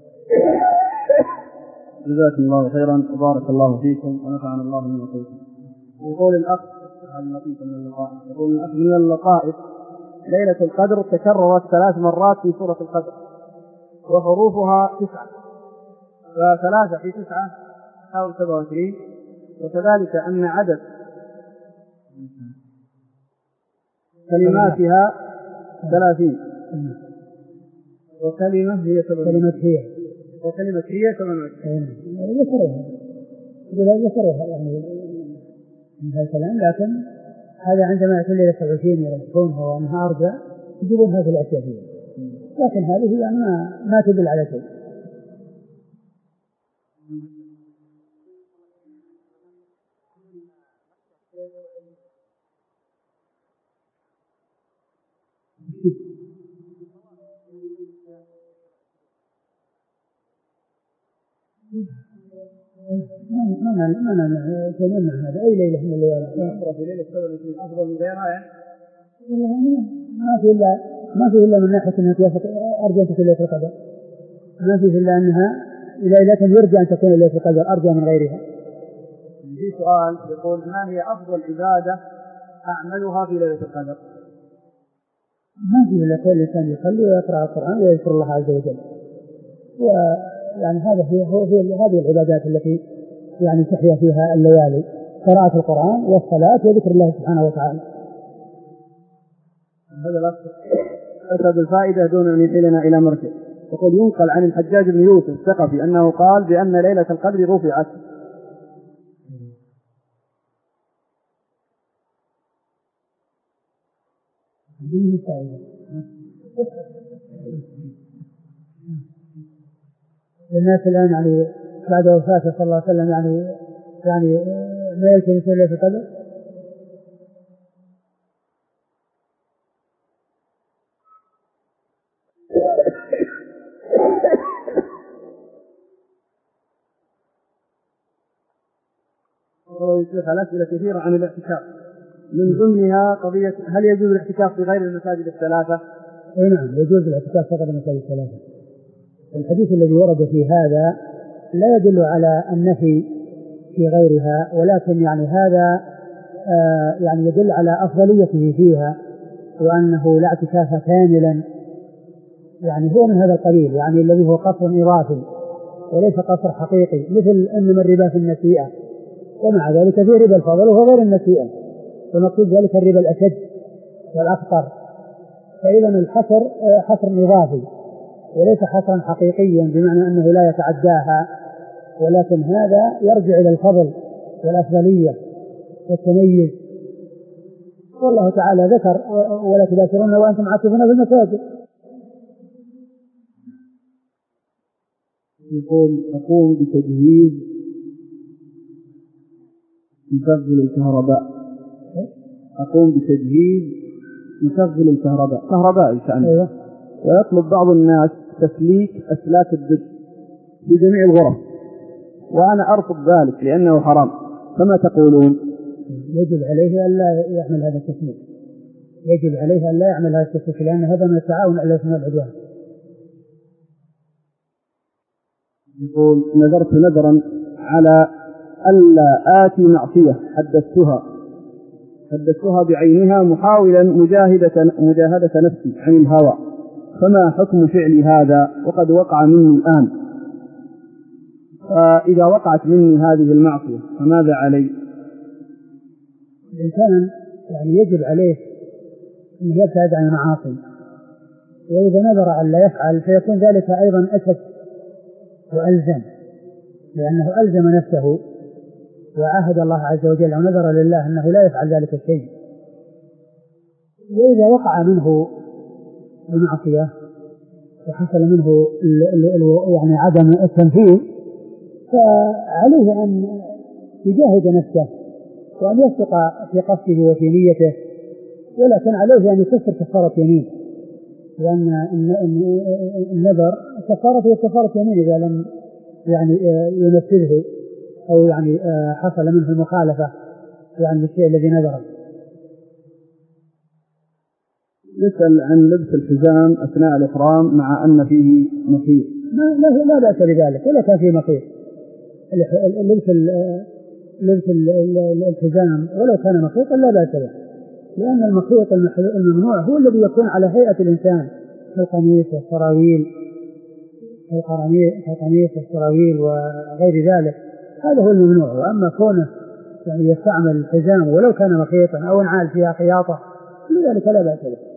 B: جزاكم الله خيرا وبارك الله فيكم ونفعنا الله بما قلتم. يقول الأخ هذه لطيفة من اللطائف. يقول الأخ من اللطائف ليلة القدر تكررت ثلاث مرات في سورة القدر وحروفها تسعة وثلاثة في تسعة أو سبعة وعشرين وكذلك أن عدد كلماتها ثلاثين وكلمة هي
A: كلمة هي
B: وكلمة هي ثمان وعشرين.
A: ذكروها لا ذكروها يعني من هذا الكلام لكن هذا عندما يكون ليلة سبعة وعشرين يرجعونها وأنها أرجع يجيبون هذه الأشياء فيها لكن هذه يعني ما ما تدل على شيء. ما ما ما ما كلمنا هذا أي ليلة من الليالي.
B: الأخرى في ليلة سبعة وعشرين أفضل من غيرها يعني.
A: ما في إلا ما في إلا من ناحية أنها توافق أرجى أن تكون ليلة القدر. ما في إلا أنها ليلة يرجى أن تكون ليلة القدر أرجى من غيرها.
B: في سؤال يقول ما هي أفضل عبادة أعملها في ليلة القدر؟
A: ما في إلا كل إنسان يصلي ويقرأ القرآن ويذكر الله عز وجل. ويعني هذا هي هو هي هذه العبادات التي يعني تحيا فيها الليالي قراءة القرآن والصلاة وذكر الله سبحانه وتعالى.
B: هذا الأصل أسد الفائدة دون أن يحيلنا إلى مركز. يقول ينقل عن الحجاج بن يوسف الثقفي أنه قال بأن ليلة القدر رفعت.
A: هذه الفائدة. الناس الآن يعني بعد وفاته صلى الله عليه وسلم يعني يعني ما يلتمسون إلا في القدر.
B: يصيح على أسئلة كثيرة عن الاعتكاف، من ضمنها قضية هل يجوز الاعتكاف في غير المساجد الثلاثة؟
A: اي نعم يجوز الاعتكاف في غير المساجد الثلاثة. الحديث الذي ورد في هذا لا يدل على النفي في غيرها، ولكن يعني هذا آه يعني يدل على أفضليته فيها، وأنه لا اعتكاف كاملا، يعني هو من هذا القبيل، يعني الذي هو قصر إضافي وليس قصر حقيقي، مثل إنما الربا في النسيئة، ومع ذلك في ربا الفضل وهو غير النسيئة، ونقول ذلك الربا الأشد والأخطر. فإذا الحصر حصر إضافي وليس حصرا حقيقيا بمعنى أنه لا يتعداها، ولكن هذا يرجع إلى الفضل والأفضلية والتميز. والله تعالى ذكر ولا تباشرون وأنتم عاكفون في المساجد.
B: يقول أقوم بتجهيز مشغل الكهرباء أقوم بتجهيز مشغل الكهرباء كهربائي كأنه أيوة. ويطلب بعض الناس تسليك أسلاك الدش في جميع الغرف، وأنا أرفض ذلك لأنه حرام، فما تقولون؟
A: يجب عليه أن لا يعمل هذا التسليك، يجب عليه أن لا يعمل هذا التسليك، لأن هذا من التعاون على الإثم والعدوان.
B: يقول نذرت نذرا على ألا آتي معصية حدثتها حدثتها بعينها محاولا مجاهدة, مجاهدة نفسي عن الهوى، فما حكم فعلي هذا وقد وقع مني الآن؟ فإذا وقعت مني هذه المعصية فماذا علي؟
A: الإنسان يعني يجب عليه أن يبتعد عن المعاصي، وإذا نذر أن لا يفعل فيكون ذلك أيضا أشد وألزم، لأنه ألزم نفسه وعهد الله عز وجل أو نذر لله أنه لا يفعل ذلك الشيء. وإذا وقع منه المعصية وحصل منه يعني عدم التنفيذ فعليه أن يجاهد نفسه وأن يصدق في قصده وفي نيته، ولكن عليه أن يكفر كفارة يمين، لأن النذر كفارة هي كفارة يمين إذا لم يعني ينفذه أو يعني حصل منه المخالفة يعني الشيء الذي نذره.
B: يسأل عن لبس الحزام أثناء الإحرام مع أن فيه مخيط.
A: ما لا بأس بذلك ولا كان فيه مخيط. لبس لبس الحزام ولو كان مخيطا لا بأس به، لأن المخيط الممنوع هو الذي يكون على هيئة الإنسان كالقميص والسراويل كالقميص والسراويل وغير ذلك، هذا هو الممنوع. وأما كونه يعني يستعمل الحزام ولو كان مخيطا أو نعال فيها خياطة لذلك لا بأس به.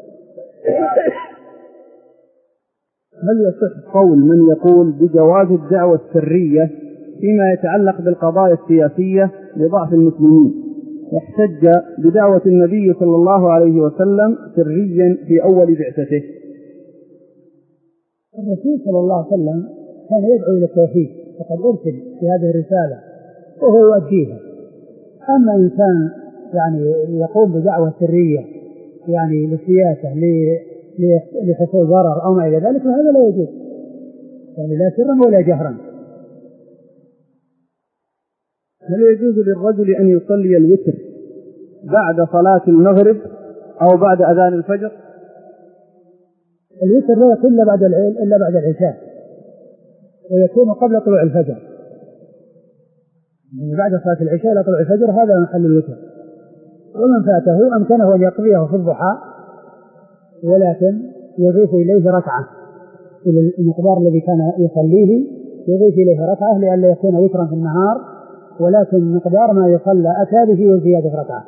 B: هل يصح قول من يقول بجواز الدعوة السرية فيما يتعلق بالقضايا السياسية لضعف المسلمين، واحتج بدعوة النبي صلى الله عليه وسلم سريا في أول بعثته؟
A: الرسول صلى الله عليه وسلم كان يدعو إلى التوحيد وقد أرسل في هذه الرسالة وهو يؤديها. أما إنسان يعني يقوم بدعوة سرية يعني للسياسة لحصول ضرر أو ما إلى ذلك فهذا لا يجوز، يعني لا سرا ولا جهرا.
B: هل يجوز للرجل أن يصلي الوتر بعد صلاة المغرب أو بعد أذان الفجر؟
A: الوتر لا يكون إلا بعد إلا بعد العشاء، ويكون قبل طلوع الفجر، يعني بعد صلاة العشاء إلى طلوع الفجر هذا محل الوتر. ومن فاته أمكنه أن يقضيه في الضحى، ولكن يضيف إليه ركعة إلى المقدار الذي كان يصليه، يضيف إليه ركعة لئلا يكون وترا في النهار، ولكن مقدار ما يصلى أتى به وزيادة ركعة.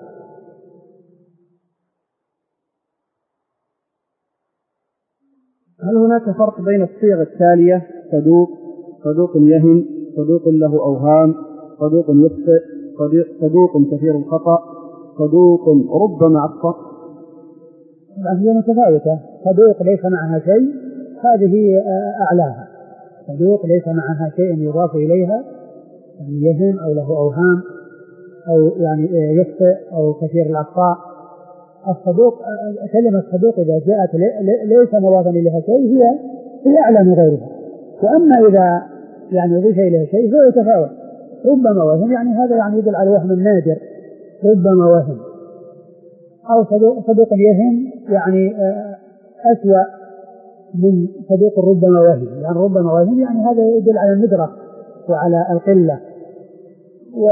B: هل هناك فرق بين الصيغ التالية صدوق، صدوق يهن، صدوق له أوهام، صدوق يخطئ، صدوق كثير الخطأ، صدوق ربما أخطأ؟
A: هي متفاوتة. صدوق ليس معها شيء هذه أعلاها، صدوق ليس معها شيء يضاف إليها، يعني يهم أو له أوهام أو يعني يخطئ أو كثير الأخطاء. الصدوق كلمة صدوق إذا جاءت ليس مضافا إليها شيء هي هي أعلى من غيرها. وأما إذا يعني أضيف إليها شيء فهو يتفاوت، ربما وهم، يعني هذا يعني يدل على وهم النادر، ربما وهم، أو صدوق, صدوق يهم يعني أسوأ من صدوق ربما وهم، يعني ربما وهم يعني هذا يدل على الندرة وعلى القلة. و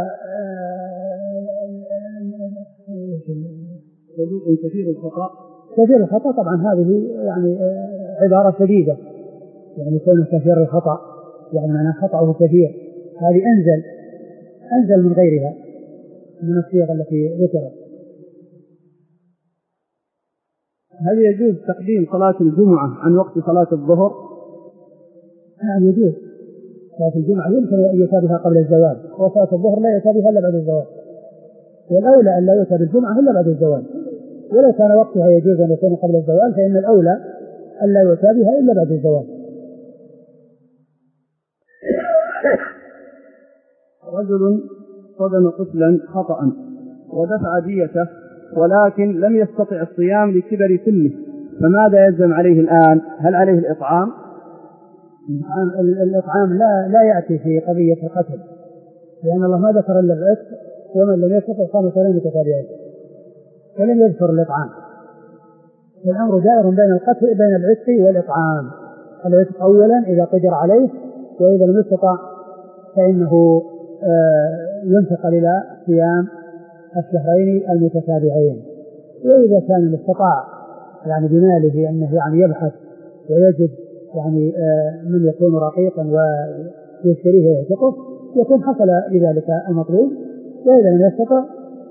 B: صدوق كثير الخطأ.
A: كثير الخطأ طبعا هذه يعني عبارة شديدة، يعني يكون كثير الخطأ يعني معنى خطأه كثير، هذه أنزل أنزل من غيرها من الصيغ التي ذكرت.
B: هل يجوز تقديم صلاة الجمعة عن وقت صلاة الظهر؟
A: نعم يجوز، صلاة الجمعة يمكن أن يؤتى بها قبل الزوال، وصلاة الظهر لا يؤتى بها إلا بعد الزوال، والأولى أن لا يؤتى بالجمعة إلا بعد الزوال، ولو كان وقتها يجوز أن يكون قبل الزوال فإن الأولى أن لا يؤتى بها إلا بعد الزوال.
B: رجل صدم طفلا خطأ ودفع ديته ولكن لم يستطع الصيام لكبر سنه، فماذا يلزم عليه الآن؟ هل عليه الإطعام؟
A: الإطعام لا لا يأتي في قضية القتل، لأن الله ما ذكر إلا العتق، ومن لم يستطع صام شهرين متتابعين، ولم يذكر الإطعام. الأمر دائر بين القتل بين العتق والإطعام. العتق أولا إذا قدر عليه، وإذا لم يستطع فإنه ينتقل إلى صيام الشهرين المتتابعين. وإذا كان استطاع يعني بماله أنه يعني يبحث ويجد يعني من يكون رقيقا ويشتريه ويعتقه يكون حصل لذلك المطلوب. وإذا لم يستطع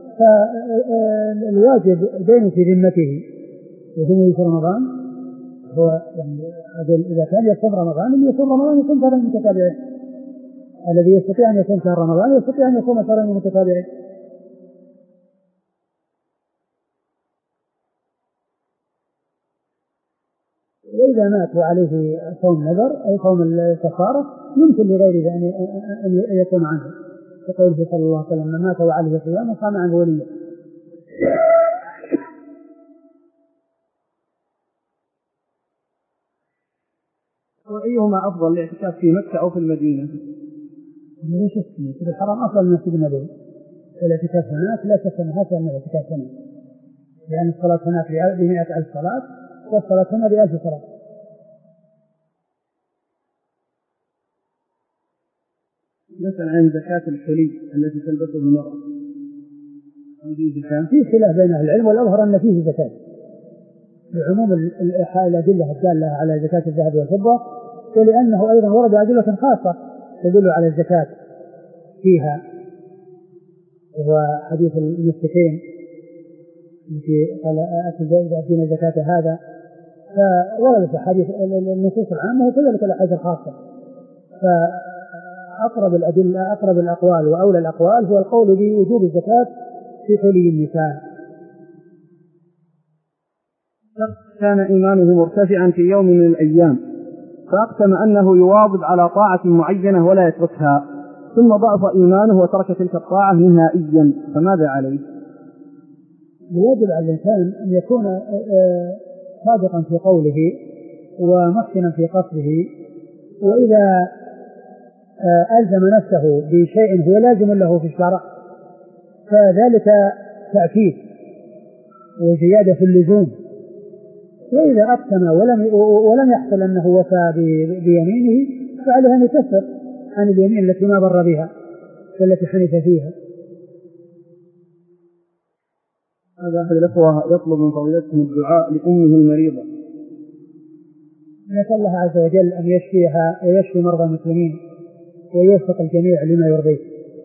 A: فالواجب دين في ذمته وهو في رمضان، هو يعني أقول إذا كان يصوم رمضان اللي يصوم رمضان يكون شهرين متتابعين، الذي يستطيع أن يصوم شهر رمضان يستطيع أن يصوم شهرين متتابعين. وإذا مات وعليه صوم نذر أو صوم الكفارة يمكن لغيره أن يكون عنه، كقوله صلى الله عليه وسلم: من مات وعليه صيام صام عنه وليه.
B: وأيهما أفضل، الاعتكاف في مكة أو في المدينة؟
A: لا شك في المسجد الحرام أفضل من المسجد النبوي، والاعتكاف هناك لا شك أنه أفضل من الاعتكاف هناك، لأن الصلاة هناك بمئة ألف صلاة والصلاة هنا بألف صلاة.
B: يسأل عن زكاة الحلي التي تلبسه المرأة،
A: في خلاف بين أهل العلم، والأظهر أن فيه زكاة بعموم الأدلة الدالة على زكاة الذهب والفضة، ولأنه أيضا ورد أدلة خاصة تدل على الزكاة فيها، وهو حديث المسكين التي قال أتينا زكاة هذا، فوردت حديث النصوص العامة وكذلك الأحاديث الخاصة. فأقرب الأدلة أقرب الأقوال وأولى الأقوال هو القول بوجوب الزكاة في حلي النساء.
B: كان إيمانه مرتفعا في يوم من الأيام فأقسم أنه يواظب على طاعة معينة ولا يتركها، ثم ضعف إيمانه وترك تلك الطاعة نهائيا، فماذا عليه؟
A: يجب على الإنسان أن يكون صادقا في قوله ومحسنا في قصده، وإذا ألزم نفسه بشيء هو لازم له في الشرع فذلك تأكيد وزيادة في اللزوم. وإذا أقسم ولم ولم يحصل أنه وفى بيمينه فعليه أن يكفر عن اليمين التي ما بر بها والتي حنث فيها.
B: هذا أحد الأخوة يطلب من فضيلتكم الدعاء لأمه المريضة.
A: نسأل الله عز وجل أن يشفيها ويشفي مرضى المسلمين ويوفق الجميع لما يرضيه.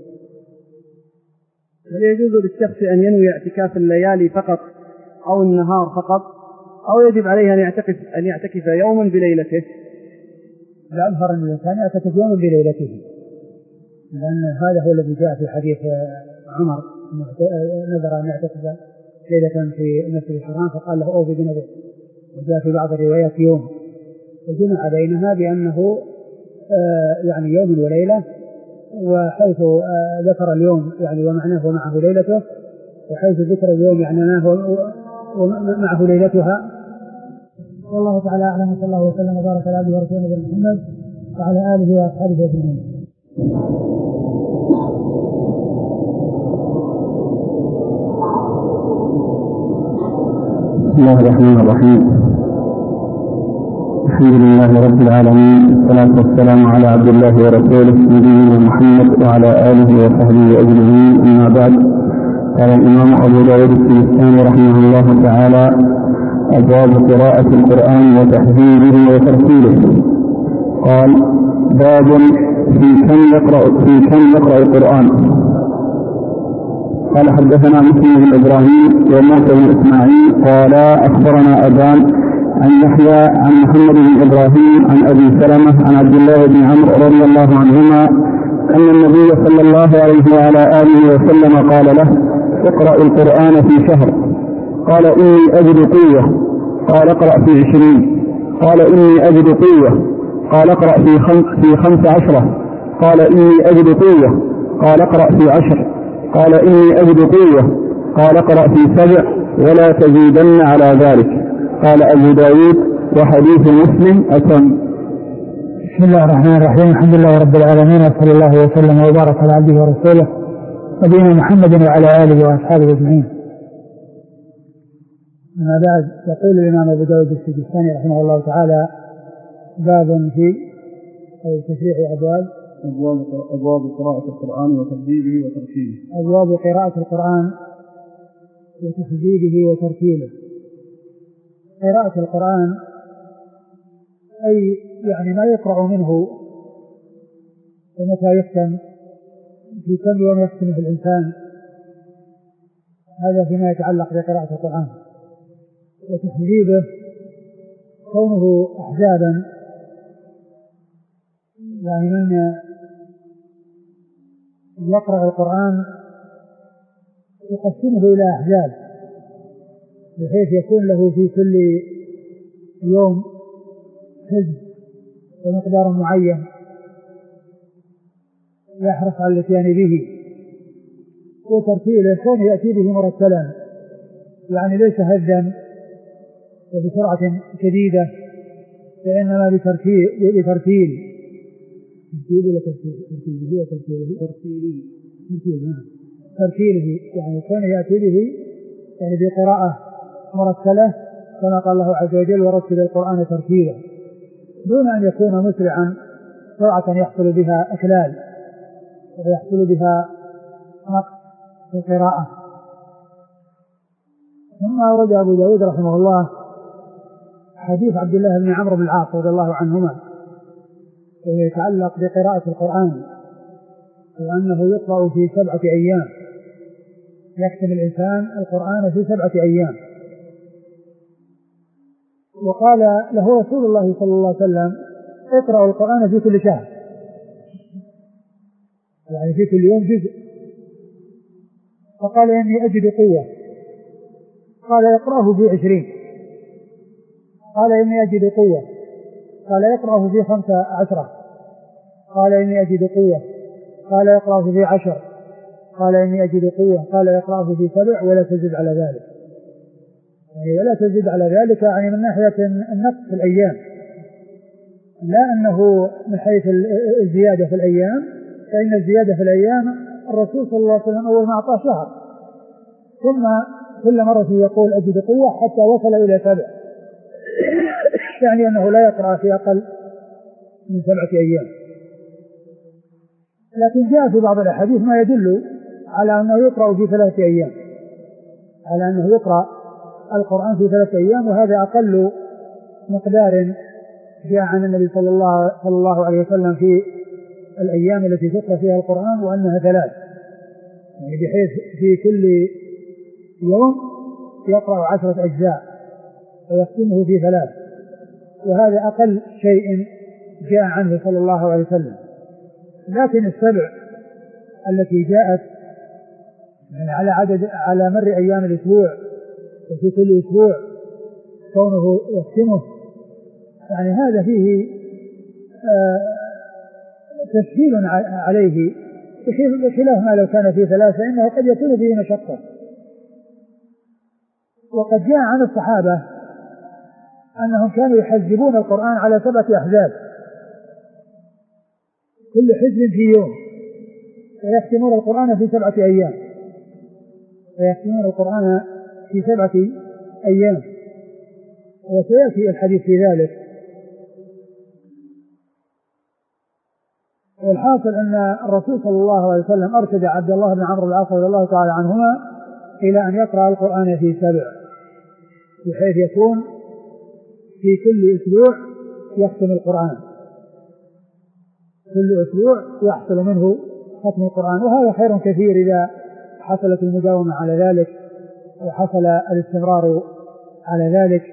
B: هل يجوز للشخص أن ينوي اعتكاف الليالي فقط أو النهار فقط، أو يجب عليه أن يعتكف أن يعتكف يوما بليلته؟
A: لا، أظهر أن الإنسان يعتكف يوما بليلته، لأن هذا هو الذي جاء في حديث عمر نذر أن يعتكف ليلة في المسجد الحرام فقال له أوفي بنذر، وجاء في بعض الروايات يوم، وجمع بينها بأنه آه يعني يوم وليلة، وحيث آه ذكر اليوم يعني ومعناه ومعه ليلته، وحيث ذكر اليوم يعني ومعه ليلتها. والله تعالى أعلم، وصلى الله وسلم وبارك على عبده ورسوله نبينا محمد وعلى آله وأصحابه أجمعين.
C: بسم الله الرحمن الرحيم. الحمد لله رب العالمين، والصلاة والسلام على عبد الله ورسوله نبينا محمد وعلى آله وصحبه أجمعين. أما بعد، قال الإمام أبو داود السجستاني رحمه الله تعالى: أبواب قراءة القرآن وتحذيره وترتيله. قال: باب في كم يقرأ في كم يقرأ القرآن. قال: حدثنا مسلم بن إبراهيم وموسى بن إسماعيل قال: أخبرنا أبان عن يحيى عن محمد بن إبراهيم عن أبي سلمة عن عبد الله بن عمرو رضي الله عنهما أن النبي صلى الله عليه وعلى آله وسلم قال له: اقرأ القرآن في شهر. قال: إني أجد قوة. قال: اقرأ في عشرين. قال: إني أجد قوة. قال: اقرأ في خمس, في خمس عشرة. قال: إني أجد قوة. قال: اقرأ في عشر. قال: إني أجد قوة. قال: اقرأ في سبع ولا تزيدن على ذلك. قال أبو داود: وحديث مسلم أتم.
A: بسم الله الرحمن الرحيم. الحمد لله رب العالمين، وصلى الله وسلم وبارك على عبده ورسوله نبينا محمد وعلى آله وأصحابه أجمعين. أما بعد، يقول الإمام أبو داود السجستاني رحمه الله تعالى: باب في تشريع أبواب
B: أبواب أبواب قراءة القرآن وتحديده وترتيله.
A: أبواب قراءة القرآن وتحديده وترتيله. قراءة القرآن أي يعني ما يقرأ منه ومتى يختم، في كم يوم يختم في الإنسان، هذا فيما يتعلق بقراءة القرآن. وتحديده كونه أحزابا، يعني من يقرأ القرآن يقسمه إلى أحزاب، بحيث يكون له في كل يوم حزب ومقدار معين يحرص على الاتيان به. وترتيله كون يأتي به مرتلا، يعني ليس هزا وبسرعة شديدة، فإنما بترتيل بترتيل ترتيل ولا ترتيل ترتيله وترتيله ترتيله ترتيله نعم ترتيله يعني كون يأتي به يعني بقراءة مرتلة، كما قال الله عز وجل: ورتل القرآن ترتيلا، دون أن يكون مسرعا سرعة يحصل بها إخلال ويحصل بها نقص في القراءة. ثم أورد أبو داود رحمه الله حديث عبد الله بن عمرو بن العاص رضي الله عنهما، ويتعلق بقراءة القرآن، وأنه يقرأ في سبعة أيام، يختم الإنسان القرآن في سبعة أيام. وقال له رسول الله صلى الله عليه وسلم: اقرأ القرآن في كل شهر، يعني في كل يوم جزء. فقال: إني أجد قوة. قال: يقرأه في عشرين. قال: إني أجد قوة. قال: يقرأه في خمسة عشرة. قال: إني أجد قوة. قال: يقرأه في عشر. قال: إني أجد قوة. قال: يقرأه في سبع ولا تزد على ذلك. يعني ولا تزد على ذلك يعني من ناحية النقص في الأيام، لا أنه من حيث الزيادة في الأيام، فإن الزيادة في الأيام الرسول صلى الله عليه وسلم أول ما أعطاه شهر، ثم كل مرة يقول أجد قوة حتى وصل إلى سبع، يعني أنه لا يقرأ في أقل من سبعة أيام. لكن جاء في بعض الأحاديث ما يدل على أنه يقرأ في ثلاثة أيام، على أنه يقرأ القرآن في ثلاثة أيام، وهذا أقل مقدار جاء عن النبي صلى الله, صلى الله عليه وسلم في الأيام التي تقرأ فيها القرآن، وأنها ثلاث، يعني بحيث في كل يوم يقرأ عشرة أجزاء ويختمه في ثلاث، وهذا أقل شيء جاء عنه صلى الله عليه وسلم. لكن السبع التي جاءت يعني على عدد على مر أيام الأسبوع، وفي كل أسبوع كونه يختمه يعني هذا فيه آه تسهيل عليه بخلاف ما لو كان فيه ثلاثة إنه قد يكون فيه مشقة. وقد جاء عن الصحابة أنهم كانوا يحزبون القرآن على سبعة أحزاب، كل حزب في يوم، ويختمون القرآن في سبعة أيام ويختمون القرآن في سبعة أيام وسيأتي الحديث في ذلك. والحاصل أن الرسول صلى الله عليه وسلم أرشد عبد الله بن عمرو بن العاص رضي الله تعالى عنهما إلى أن يقرأ القرآن في سبع، بحيث يكون في كل أسبوع يختم القرآن، كل أسبوع يحصل منه ختم القرآن. وهذا خير كثير إذا حصلت المداومة على ذلك وحصل الاستمرار على ذلك،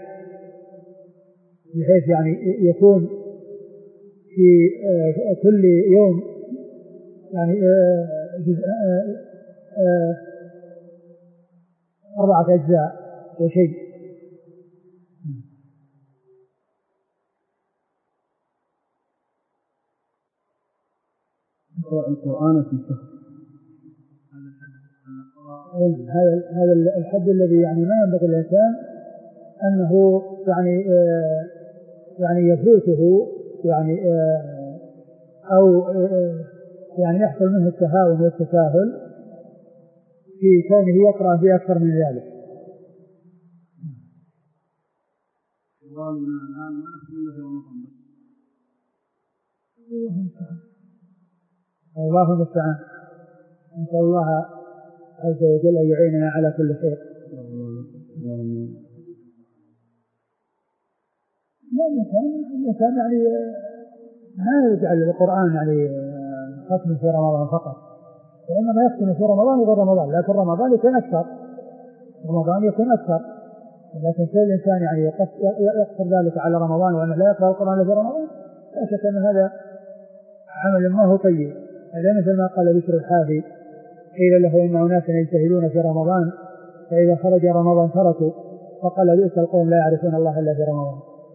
A: بحيث يعني يكون في كل يوم يعني جزء أربعة أجزاء وشيء.
B: يقرأ القرآن في شهر،
A: هذا هذا الحد الذي يعني ما ينبغي الإنسان أنه يعني يعني يفوته يعني أو يعني يحصل منه التهاون والتساهل في كونه يقرأ في أكثر من ذلك. الله المستعان. نسأل الله عز وجل أن يعيننا على كل خير. لا الإنسان يعني ما يجعل القرآن يعني ختم في رمضان فقط، وإنما يختم في رمضان وغير رمضان، لكن رمضان يكون أكثر، رمضان يكون أكثر، لكن كل الإنسان يعني يقصر ذلك على رمضان وأنه لا يقرأ القرآن في رمضان، لا شك أن هذا عمل ما هو طيب. هذا مثل ما قال بشر الحافي قيل له إن أناسا يجتهدون في رمضان فإذا خرج رمضان تركوا، فقال بئس القوم لا يعرفون الله إلا في رمضان.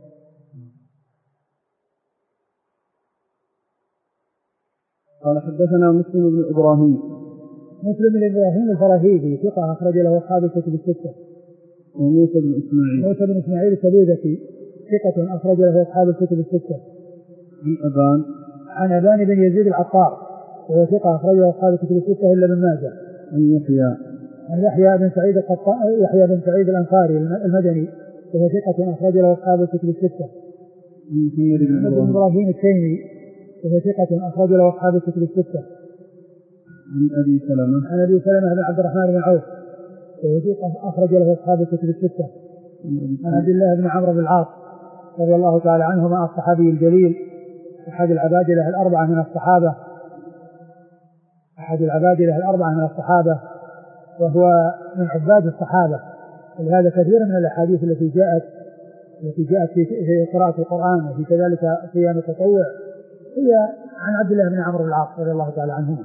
B: قال حدثنا مسلم بن إبراهيم
A: مسلم بن إبراهيم الفراهيدي ثقة أخرج له أصحاب الكتب الستة.
B: وموسى بن إسماعيل
A: موسى بن إسماعيل التبوذكي ثقة أخرج له أصحاب الكتب الستة.
B: عن أبان
A: عن أبان بن يزيد العطار وهو ثقة أخرج له أصحاب الكتب الستة إلا ابن ماجه.
B: عن يحيى
A: عن يحيى بن سعيد القطان يحيى بن سعيد الأنصاري المدني وهو ثقة أخرج له أصحاب الكتب الستة.
B: عن محمد بن
A: إبراهيم التيمي وهو ثقة أخرج له أصحاب الكتب الستة.
B: عن أبي سلمة
A: عن أبي سلمة بن عبد الرحمن بن عوف وهو ثقة أخرج له أصحاب الكتب الستة. عن عبد الله بن عمرو بن العاص رضي الله تعالى عنهما الصحابي الجليل أحد العبادلة الأربعة من الصحابة أحد العبادلة الأربعة من الصحابة وهو من عباد الصحابة. ولهذا كثير من الأحاديث التي جاءت التي جاءت في قراءة القرآن وفي كذلك صيام التطوع هي عن عبد الله بن عمرو بن العاص رضي الله تعالى عنهما.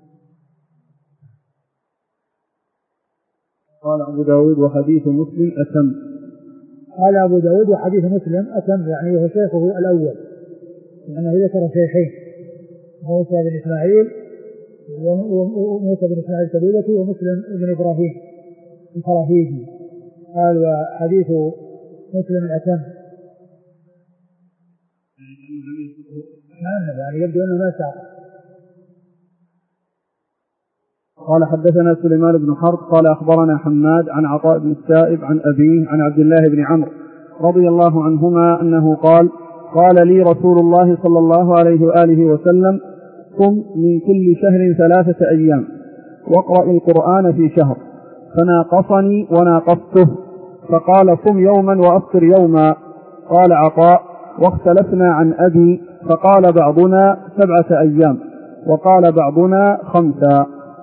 B: قال أبو داود وحديث مسلم أتم.
A: قال أبو داود وحديث مسلم أتم يعني وهو شيخه الأول، لأنه ذكر شيخين موسى بن إسماعيل وموسى بن إسماعيل التبوذكي ومسلم بن إبراهيم الفراهيدي. قال وحديث مسلم الأتم يعني يبدو أنه ما ساق.
B: قال حدثنا سليمان بن حرب قال أخبرنا حماد عن عطاء بن السائب عن أبيه عن عبد الله بن عمرو رضي الله عنهما أنه قال قال لي رسول الله صلى الله عليه وآله وسلم قم من كل شهر ثلاثة أيام واقرأ القرآن في شهر، فناقصني وناقصته فقال قم يوما وأفطر يوما. قال عطاء واختلفنا عن أبي فقال بعضنا سبعة أيام وقال بعضنا خمسة.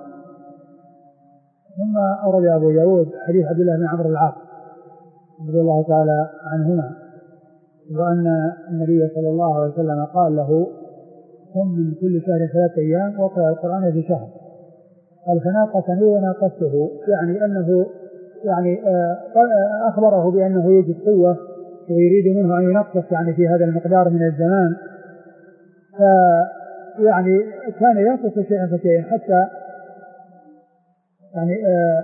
A: ثم أورد أبو داود حديث عبد الله بن عمرو بن العاص رضي الله تعالى عنهما وأن النبي صلى الله عليه وسلم قال له قم من كل شهر ثلاثة أيام واقرأ القرآن في شهر. قال فناقصني وناقصته يعني أنه يعني أخبره بأنه يجد قوة ويريد منه أن ينقص يعني في هذا المقدار من الزمان، فيعني كان ينقص شيئا فشيئا حتى يعني آه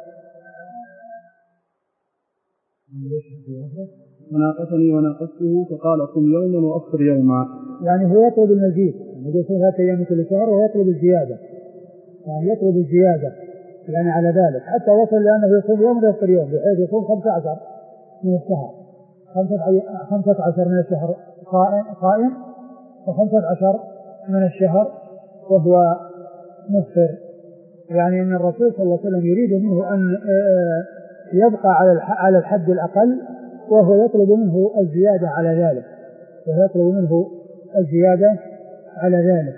B: وناقصني وناقصته فقال صم يوما وأفطر يوما.
A: يعني هو يطلب المزيد، يعني يقول ثلاثة أيام كل شهر وهو يطلب الزيادة، يعني يطلب الزيادة يعني على ذلك حتى وصل لأنه يصوم يوم ويفطر يوم، بحيث يصوم خمسة عشر من الشهر، خمسة عشر من الشهر قائم وخمسة عشر من الشهر وهو مفطر. يعني أن الرسول صلى الله عليه وسلم يريد منه أن يبقى على الحد الأقل، وهو يطلب منه الزيادة على ذلك، وهو يطلب منه الزيادة على ذلك.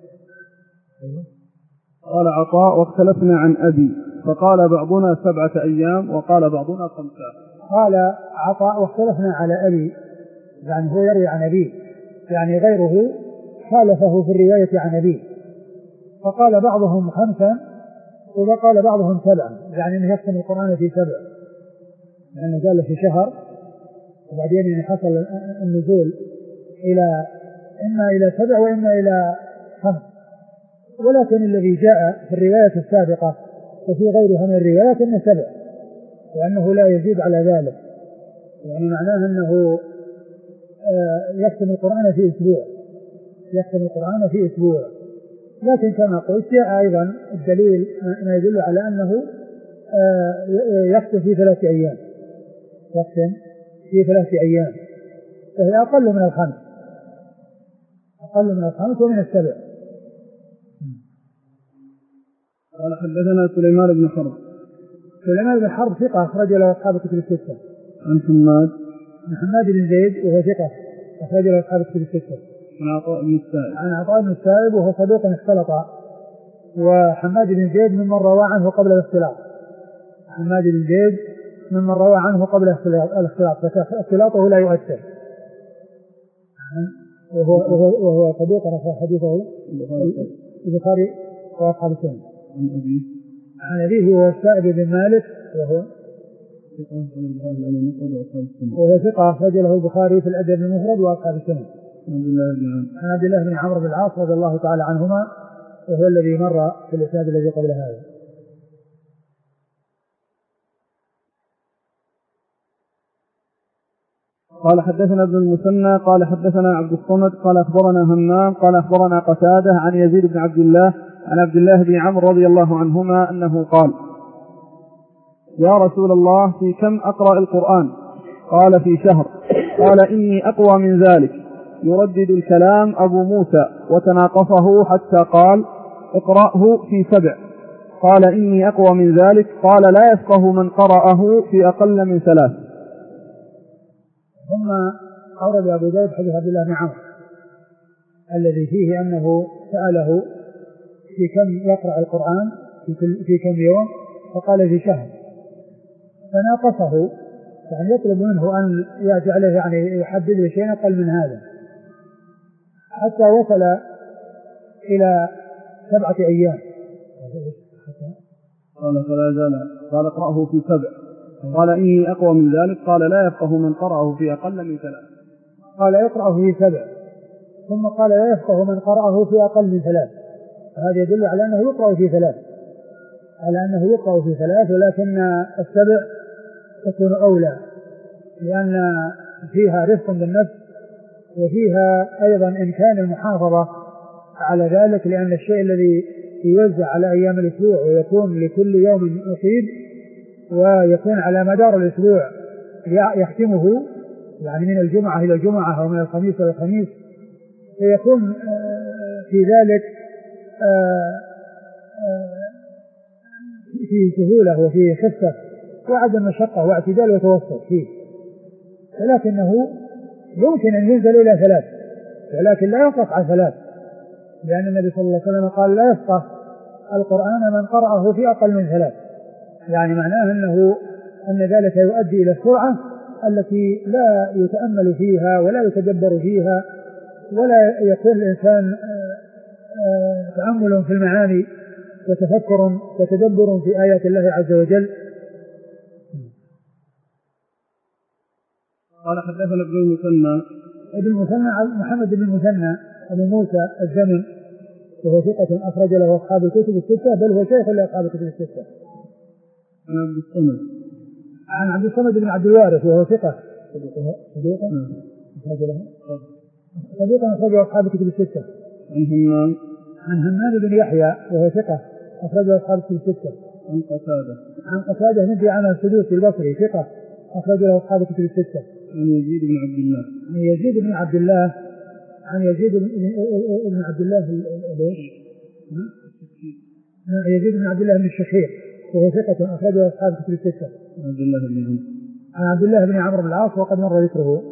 B: قال عطاء واختلفنا عن أبي فقال بعضنا سبعة أيام وقال بعضنا خمسة.
A: قال عطاء واختلفنا على أبي، يعني هو يروي عن أبيه، يعني غيره خالفه في الرواية عن أبيه، فقال بعضهم خمسا وقال بعضهم سبعا، يعني أنه يختم القرآن في سبع، لأنه قال في شهر وبعدين يعني حصل النزول إلى إما إلى سبع وإما إلى خمس. ولكن الذي جاء في الرواية السابقة وفي غيرها من الروايات أنه سبع، وأنه لا يزيد على ذلك، يعني معناه أنه يختم القرآن في أسبوع، يختم القرآن في أسبوع. لكن كما قلت جاء أيضا الدليل ما يدل على أنه يختم في ثلاثة أيام، يختم في ثلاثة أيام، فهي أقل من الخمس، أقل من الخمس ومن السبع.
B: قال حدثنا سليمان بن حرب.
A: سليمان بن حرب ثقة أخرج له أصحاب الكتب الستة.
B: عن حماد
A: عن حماد بن زيد وهو ثقة أخرج له أصحاب الكتب الستة.
B: عن عطاء بن السائب.
A: عن عطاء بن السائب وهو صدوق اختلط، وحماد بن زيد ممن روى عنه قبل الاختلاط، حماد بن زيد ممن روى عنه قبل الاختلاط، فاختلاطه لا يؤثر، وهو وهو, وهو صدوق أخرج حديثه البخاري وأصحاب السنن.
B: عن أبيه
A: عن أبيه هو السائب بن مالك وهو وهو ثقة أخرج له البخاري في الأدب المفرد وأصحاب السنن. عن عبد الله بن عمرو بن العاص رضي الله تعالى عنهما، وهو الذي مر في الإسناد الذي قبل هذا.
B: قال حدثنا ابن المثنى قال حدثنا عبد الصمد قال أخبرنا همام قال أخبرنا قتادة عن يزيد بن عبد الله عن عبد الله بن عمرو رضي الله عنهما أنه قال: يا رسول الله في كم أقرأ القرآن؟ قال: في شهر. قال: إني أقوى من ذلك. يردد الكلام أبو موسى وتناقصه حتى قال: اقرأه في سبع. قال: إني أقوى من ذلك. قال: لا يفقه من قرأه في أقل من ثلاث.
A: ثم أورد أبو داود حديث عبد الله بن عمرو الذي فيه أنه سأله في كم يقرأ القرآن في, في كم يوم، فقال: في شهر. فناقصه، يعني يطلب منه أن يجعله يعني يحدد له شيء أقل من هذا، حتى وصل إلى سبعة أيام.
B: قال: فلا زال. قال: اقرأه في سبع. قال: إني أقوى من ذلك. قال: لا يفقه من قرأه في أقل من ثلاث.
A: قال: يقرأه في سبع. ثم قال: لا يفقه من قرأه في أقل من ثلاث. هذا يدل على أنه يقرأ في ثلاث، على أنه يقرأ في ثلاث، ولكن السبع تكون أولى، لأن فيها رفق بالنفس، وفيها أيضا إمكان المحافظة على ذلك، لأن الشيء الذي يوزع على أيام الأسبوع ويكون لكل يوم نصيب ويكون على مدار الأسبوع يختمه، يعني من الجمعة إلى الجمعة أو من الخميس إلى الخميس، فيكون في ذلك في سهولة وفي خفة وعدم مشقة واعتدال وتوسط فيه. ولكنه يمكن أن ينزل إلى ثلاث، ولكن لا ينقص عن ثلاث، لأن النبي صلى الله عليه وسلم قال: لا يفقه القرآن من قرأه في أقل من ثلاث، يعني معناه أنه أن ذلك يؤدي إلى السرعة التي لا يتأمل فيها ولا يتدبر فيها، ولا يكون الإنسان تأمل في المعاني وتفكر وتدبر في آيات الله عز وجل.
B: قال حدثنا ابن المثنى
A: ابن المثنى محمد بن المثنى أبو موسى الزمن وهو ثقة أخرج له أصحاب الكتب الستة بل هو شيخ لأصحاب الكتب الستة.
B: عن عبد الصمد
A: عن عبد الصمد بن عبد الوارث وهو ثقة صديقا أخرج له صديقا أخرج له أصحاب الكتب الستة.
B: عن همام
A: عن همام بن يحيى وهو ثقة أخرج له أصحاب الكتب الستة.
B: عن قتادة
A: عن قتادة بن دعامة السدوسي البصري ثقة أخرج له أصحاب الكتب الستة.
B: عن يزيد بن عبد الله
A: عن يزيد بن عبد الله عن يزيد بن عبد الله يزيد بن عبد الله بن الشخير وهو ثقة أخرج له أصحاب الكتب الستة.
B: عبد الله بن عمرو
A: عن عبد الله بن عمرو بن العاص وقد مر ذكره.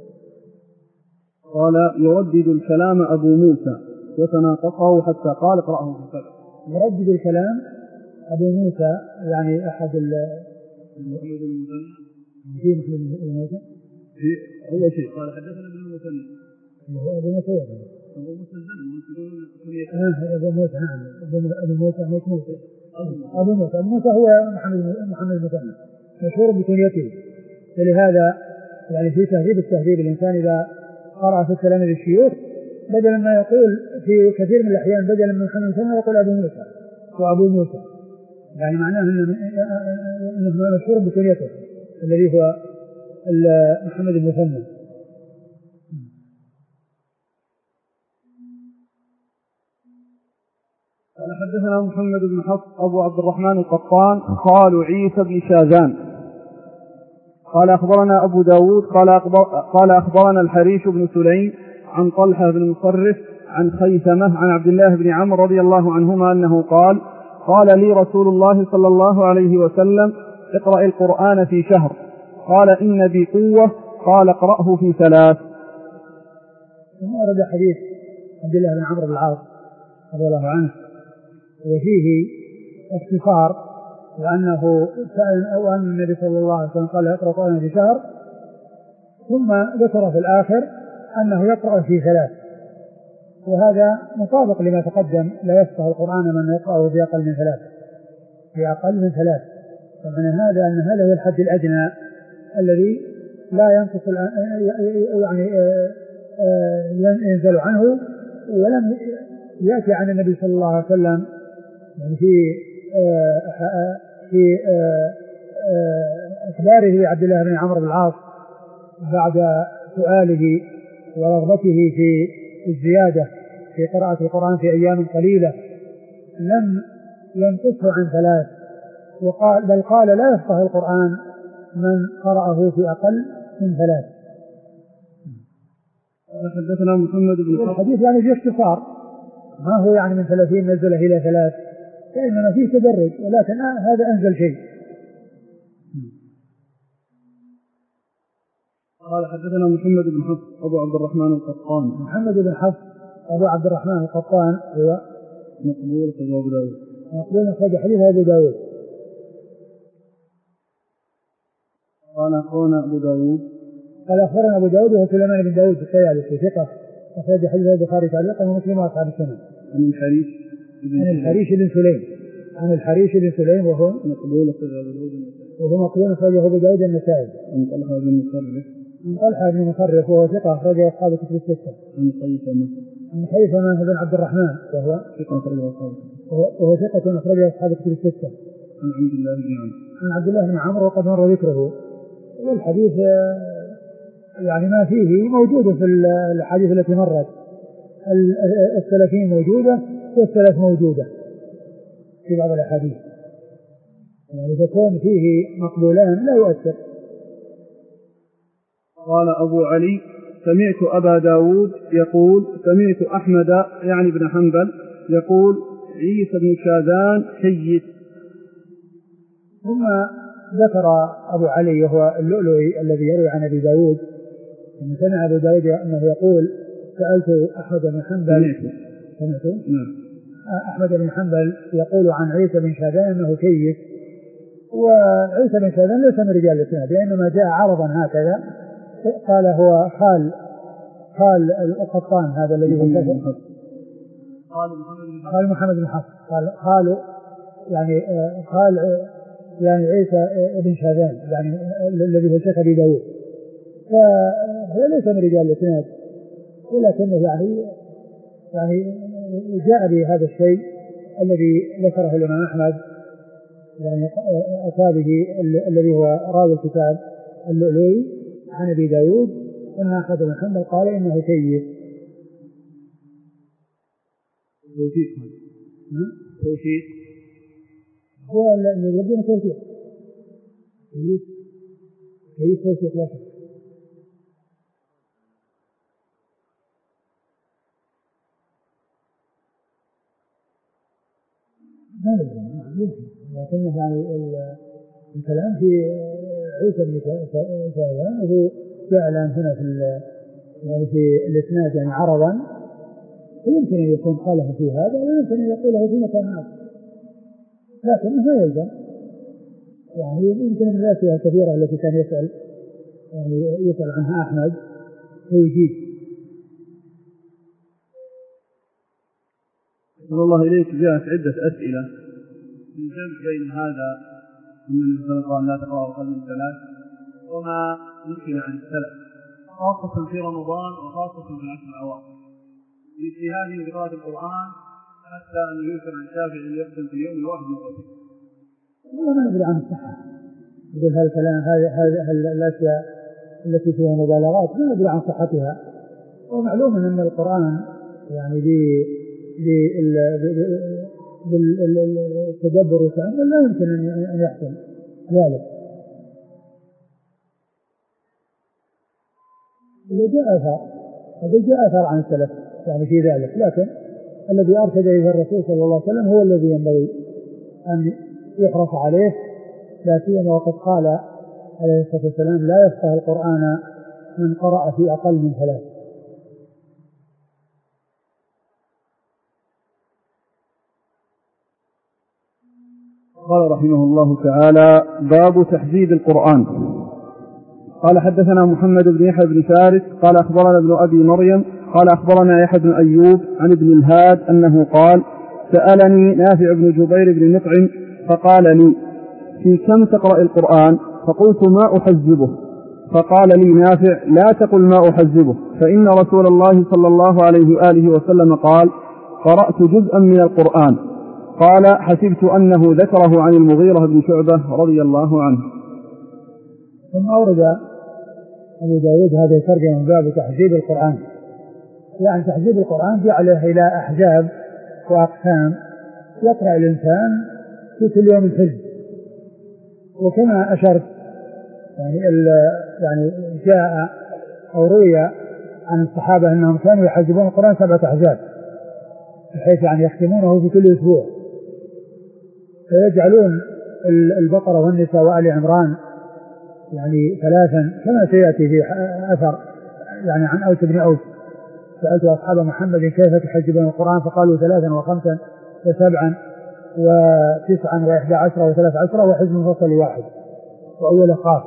B: قال يردد الكلام أبو موسى وتناقصه حتى قال اقرأه في الفتح.
A: يردد الكلام أبو موسى يعني أحد
B: محمد بن المثنى
A: في محمد بن موسى
B: هو شيء قال حدثنا ابن المثنى
A: هو أبو موسى
B: أبو موسى الزمن
A: آه أبو موسى نعم أبو موسى موسى موسى أبو موسى أبو موسى هو محمد محمد المثنى مشهور بكنيته. فلهذا يعني في تهذيب التهذيب الإنسان إذا قرأ في الكلام للشيوخ بدلا ما يقول في كثير من الأحيان بدلا من محمد المثنى يقول أبو موسى وأبو موسى يعني معناه أنه مشهور بكنيته الذي هو محمد المثنى.
B: قال حدثنا محمد بن حفص أبو عبد الرحمن القطان قالوا عيسى بن شاذان قال أخبرنا أبو داود قال, أخبر قال أخبرنا الحريش بن سليم عن طلحة بن مصرف عن خيثمة عن عبد الله بن عمرو رضي الله عنهما أنه قال قال لي رسول الله صلى الله عليه وسلم اقرأ القرآن في شهر قال إن بي قوة قال اقرأه في ثلاث.
A: ثم ورد حديث عبد الله بن عمرو بن العاص رضي الله عنه وفيه اختصار وأنه سأل وأن النبي صلى الله عليه وسلم قال يقرأ القرآن في شهر ثم ذكر في الآخر أنه يقرأ في ثلاث وهذا مطابق لما تقدم لا يفقه القرآن من يقرأه في أقل من ثلاث في أقل من ثلاث. فمعنى هذا أن هذا هو الحد الأدنى الذي لا ينقص يعني ينزل عنه ولم يأتي عن النبي صلى الله عليه وسلم يعني في في إخباره لعبد الله بن عمرو بن العاص بعد سؤاله ورغبته في الزيادة في قراءة القرآن في أيام قليلة لم ينقصه عن ثلاث وقال بل قال لا يفقه القرآن من قرأه في أقل من ثلاث.
B: حدثنا محمد بن
A: الحديث يعني في اختصار ما هو يعني من ثلاثين نزل إلى ثلاث فإنما فيه تدرج ولكن هذا أنزل شيء.
B: قال حدثنا محمد بن حفص أبو عبد الرحمن القطان
A: محمد بن حفص أبو عبد الرحمن القطان هو
B: مقبول في أبو داود
A: مقبول في حديث أبو داود.
B: قال أخبرنا أبو داود
A: قال أخبرنا أبو داود وهو سليمان بن داود الطيالسي ثقة أخرج حديث البخاري تعليقا ومسلم وأصحاب السنن.
B: عن الحريش
A: عن الحريش بن سليم عن الحريش بن سليم وهو
B: مقبول في أبو داود
A: وهو مقبول أخرجه أبو داود النسائي.
B: عن طلحة بن مصرف
A: عن طلحة بن مصرف وهو ثقة أخرجه أصحاب الكتب الستة.
B: عن خيثمة
A: عن خيثمة بن عبد الرحمن وهو
B: ثقة أخرجه أصحاب
A: وهو ثقة أخرجه أصحاب الكتب الستة.
B: عن عبد الله بن عمرو
A: عن عبد الله بن عمرو وقد مر ذكره والحديث يعني ما فيه موجود في الحديث التي مرت الثلاثين موجودة والثلاث موجودة في بعض الأحاديث يعني تكون فيه مقبولان لا يؤثر.
B: قال أبو علي سمعت أبا داود يقول سمعت أحمد يعني بن حنبل يقول عيسى بن شاذان حيث.
A: ثم ذكر أبو علي وهو اللؤلؤي الذي يروي عن أبي داود أن سمع أبو داود أنه يقول سألت أحمد بن حنبل سمعت أحمد بن حنبل يقول عن عيسى بن شاذان أنه كيس وعيسى بن شاذان ليس من رجال الإسناد لأنما جاء عرضا هكذا قال هو خال خال القطان هذا الذي هو خال محمد بن حفص قال خال يعني خال يعني عيسى بن شاذان يعني الذي هو شيخ أبي داود فهو ليس من رجال الإسناد، ولكنه يعني يعني جاء بهذا الشيء الذي ذكره الإمام أحمد، يعني أتى به الذي هو راوي الكتاب اللؤلؤي عن أبي داود أن أحمد بن حنبل قال إنه كيف.
B: توثيق توثيق
A: هو الذي يبدو توثيق كيف كيف توثيق لا شك. ما ندري لكن يعني الكلام في عيسى بن سهيان وهو جاء الآن هنا في يعني في الإسناد يعني عرضا، يمكن أن يكون قاله في هذا ويمكن أن يقوله في مكان آخر، لكن ما يلزم. يعني يمكن من الأسئلة الكثيرة التي كان يسأل يعني يسأل عنها أحمد فيجيب.
B: صلى الله إليك جاءت عدة أسئلة من جمع بين هذا أن النبي قال لا تقرأوا أقل من ثلاث وما نقل عن السلف خاصة في رمضان وخاصة في العشر الأواخر باجتهاده بقراءة القرآن حتى أن يذكر عن الشافعي أن يختم في اليوم الواحد مرتين.
A: والله ما ندري عن الصحة، يقول هذا الكلام هذه هذه الأشياء التي فيها مبالغات ما ندري عن صحتها. ومعلوم أن القرآن يعني بالتدبر والتأمل لا يمكن أن يحصل ذلك. إذا جاء أثر هذا جاء أثر عن السلف يعني في ذلك، لكن الذي أرشد إليه الرسول صلى الله عليه وسلم هو الذي ينبغي أن يحرص عليه، لا سيما وقد قال عليه الصلاة والسلام لا يفقه القرآن من قرأ في أقل من ثلاث.
B: قال رحمه الله تعالى باب تحديد القرآن. قال حدثنا محمد بن يحيى بن فارس قال أخبرنا ابن أبي مريم قال أخبرنا يحيى بن أيوب عن ابن الهاد أنه قال سألني نافع بن جبير بن مطعم فقال لي في كم تقرأ القرآن؟ فقلت ما أحزبه. فقال لي نافع لا تقل ما أحزبه فإن رسول الله صلى الله عليه وآله وسلم قال قرأت جزءا من القرآن. قال حسبت أنه ذكره عن المغيرة بن شعبة رضي الله عنه.
A: ثم أورد أبو داود هذا الترجمة من باب تحزيب القرآن، يعني تحزيب القرآن جعله إلى أحزاب وأقسام يقرأ الإنسان في كل يوم الحزب. وكما أشرت يعني يعني جاء أو روي عن الصحابة أنهم كانوا يحزبون القرآن سبعة أحزاب بحيث يعني يختمونه في كل أسبوع، فيجعلون البقرة والنساء وآل عمران يعني ثلاثا كما سيأتي في أثر يعني عن أوس بن أوس سألت أصحاب محمد كيف تحجبون القرآن فقالوا ثلاثا وخمسا وسبعا وتسعا وإحدى عشرة وثلاث عشرة وحزب مفصل واحد وأول خاص،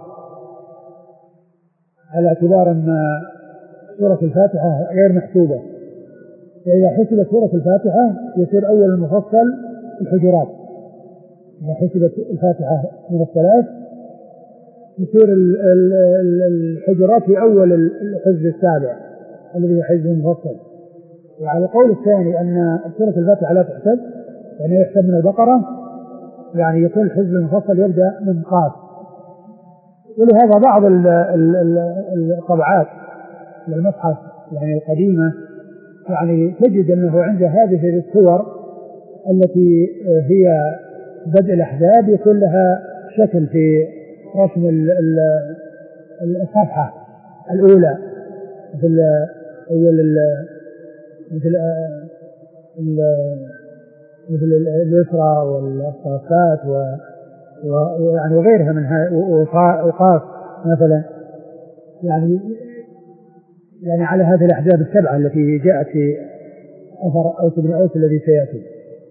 A: على اعتبار أن سورة الفاتحة غير محسوبة، فإذا حسبت سورة الفاتحة يصير أول المفصل الحجرات، إذا حسبت الفاتحة من الثلاث يصير الحجرات في أول الحزب السابع الذي هو حزب مفصل. وعلى القول الثاني أن سورة الفاتحة لا تحسب يعني يحسب من البقرة، يعني يكون الحزب المفصل يبدأ من قاف. ولهذا بعض الطبعات للمصحف يعني القديمة يعني تجد أنه عند هذه الصور التي هي بدء الأحزاب يكون لها شكل في رسم الصفحة الأولى مثل أول مثل مثل اليسرى والصافات ويعني وغيرها منها وقاف مثلا، يعني يعني على هذه الأحزاب السبعة التي جاءت في أثر أوس بن أوس الذي سيأتي.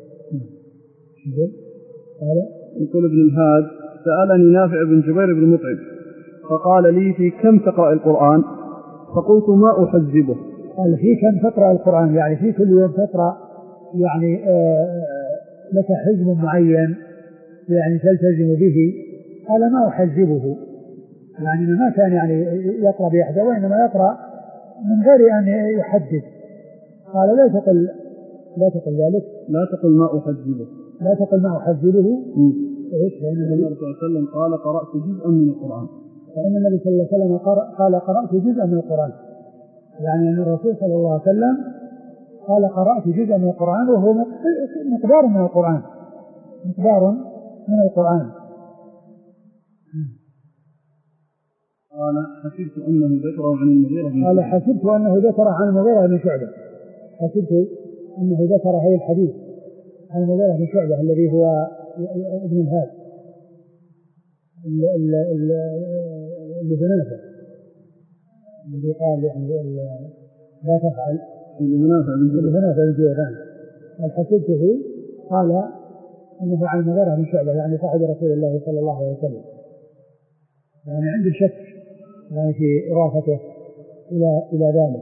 B: قال يقول ابن الهاد سألني نافع بن جبير بن مطعم فقال لي في كم تقرأ القرآن؟ فقلت ما أحزبه.
A: قال في كم تقرأ القرآن يعني في كل يوم تقرأ يعني آه لك حزب معين يعني تلتزم به. قال ما أحزبه يعني ما كان يعني يقرأ بيحده، وإنما يقرأ من غير أن يحدد. قال لا تقل لا تقل ذلك،
B: لا تقل ما أحذبه،
A: لا تقل ما أحذبه. إيش؟
B: لأن النبي صلى الله عليه وسلم قال قرأت جزءا من القرآن،
A: فإن النبي صلى الله عليه وسلم قال قرأت جزءا من القرآن، يعني أن الرسول صلى الله عليه وسلم قال قرأت جزءا من القرآن، وهو مقدار من القرآن، مقدار من القرآن.
B: قال حسبت أنه ذكره عن المغيرة بن
A: قال حسبت أنه ذكره عن المغيرة بن شعبة، حسبت أنه ذكر هذا الحديث عن المغيرة بن شعبة الذي هو ابن الهاد اللي بنافع، الذي قال يعني لا تفعل
B: المنافع
A: بن جويران. قال حسبته قال أنه عن المغيرة بن شعبة يعني صاحب رسول الله صلى الله عليه وسلم، يعني عنده شك يعني في إضافته إلى إلى ذلك.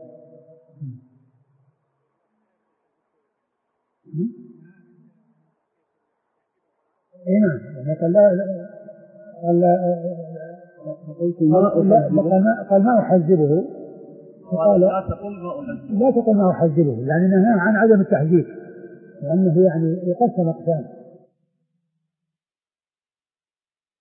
A: إيه نعم، يعني قال لا قال لا قال ما أحذبه،
B: قال لا تقل ما أحذبه،
A: لا تقل ما أحذبه، يعني نهى عن عدم التحذيب، لأنه يعني يقسم أقسام.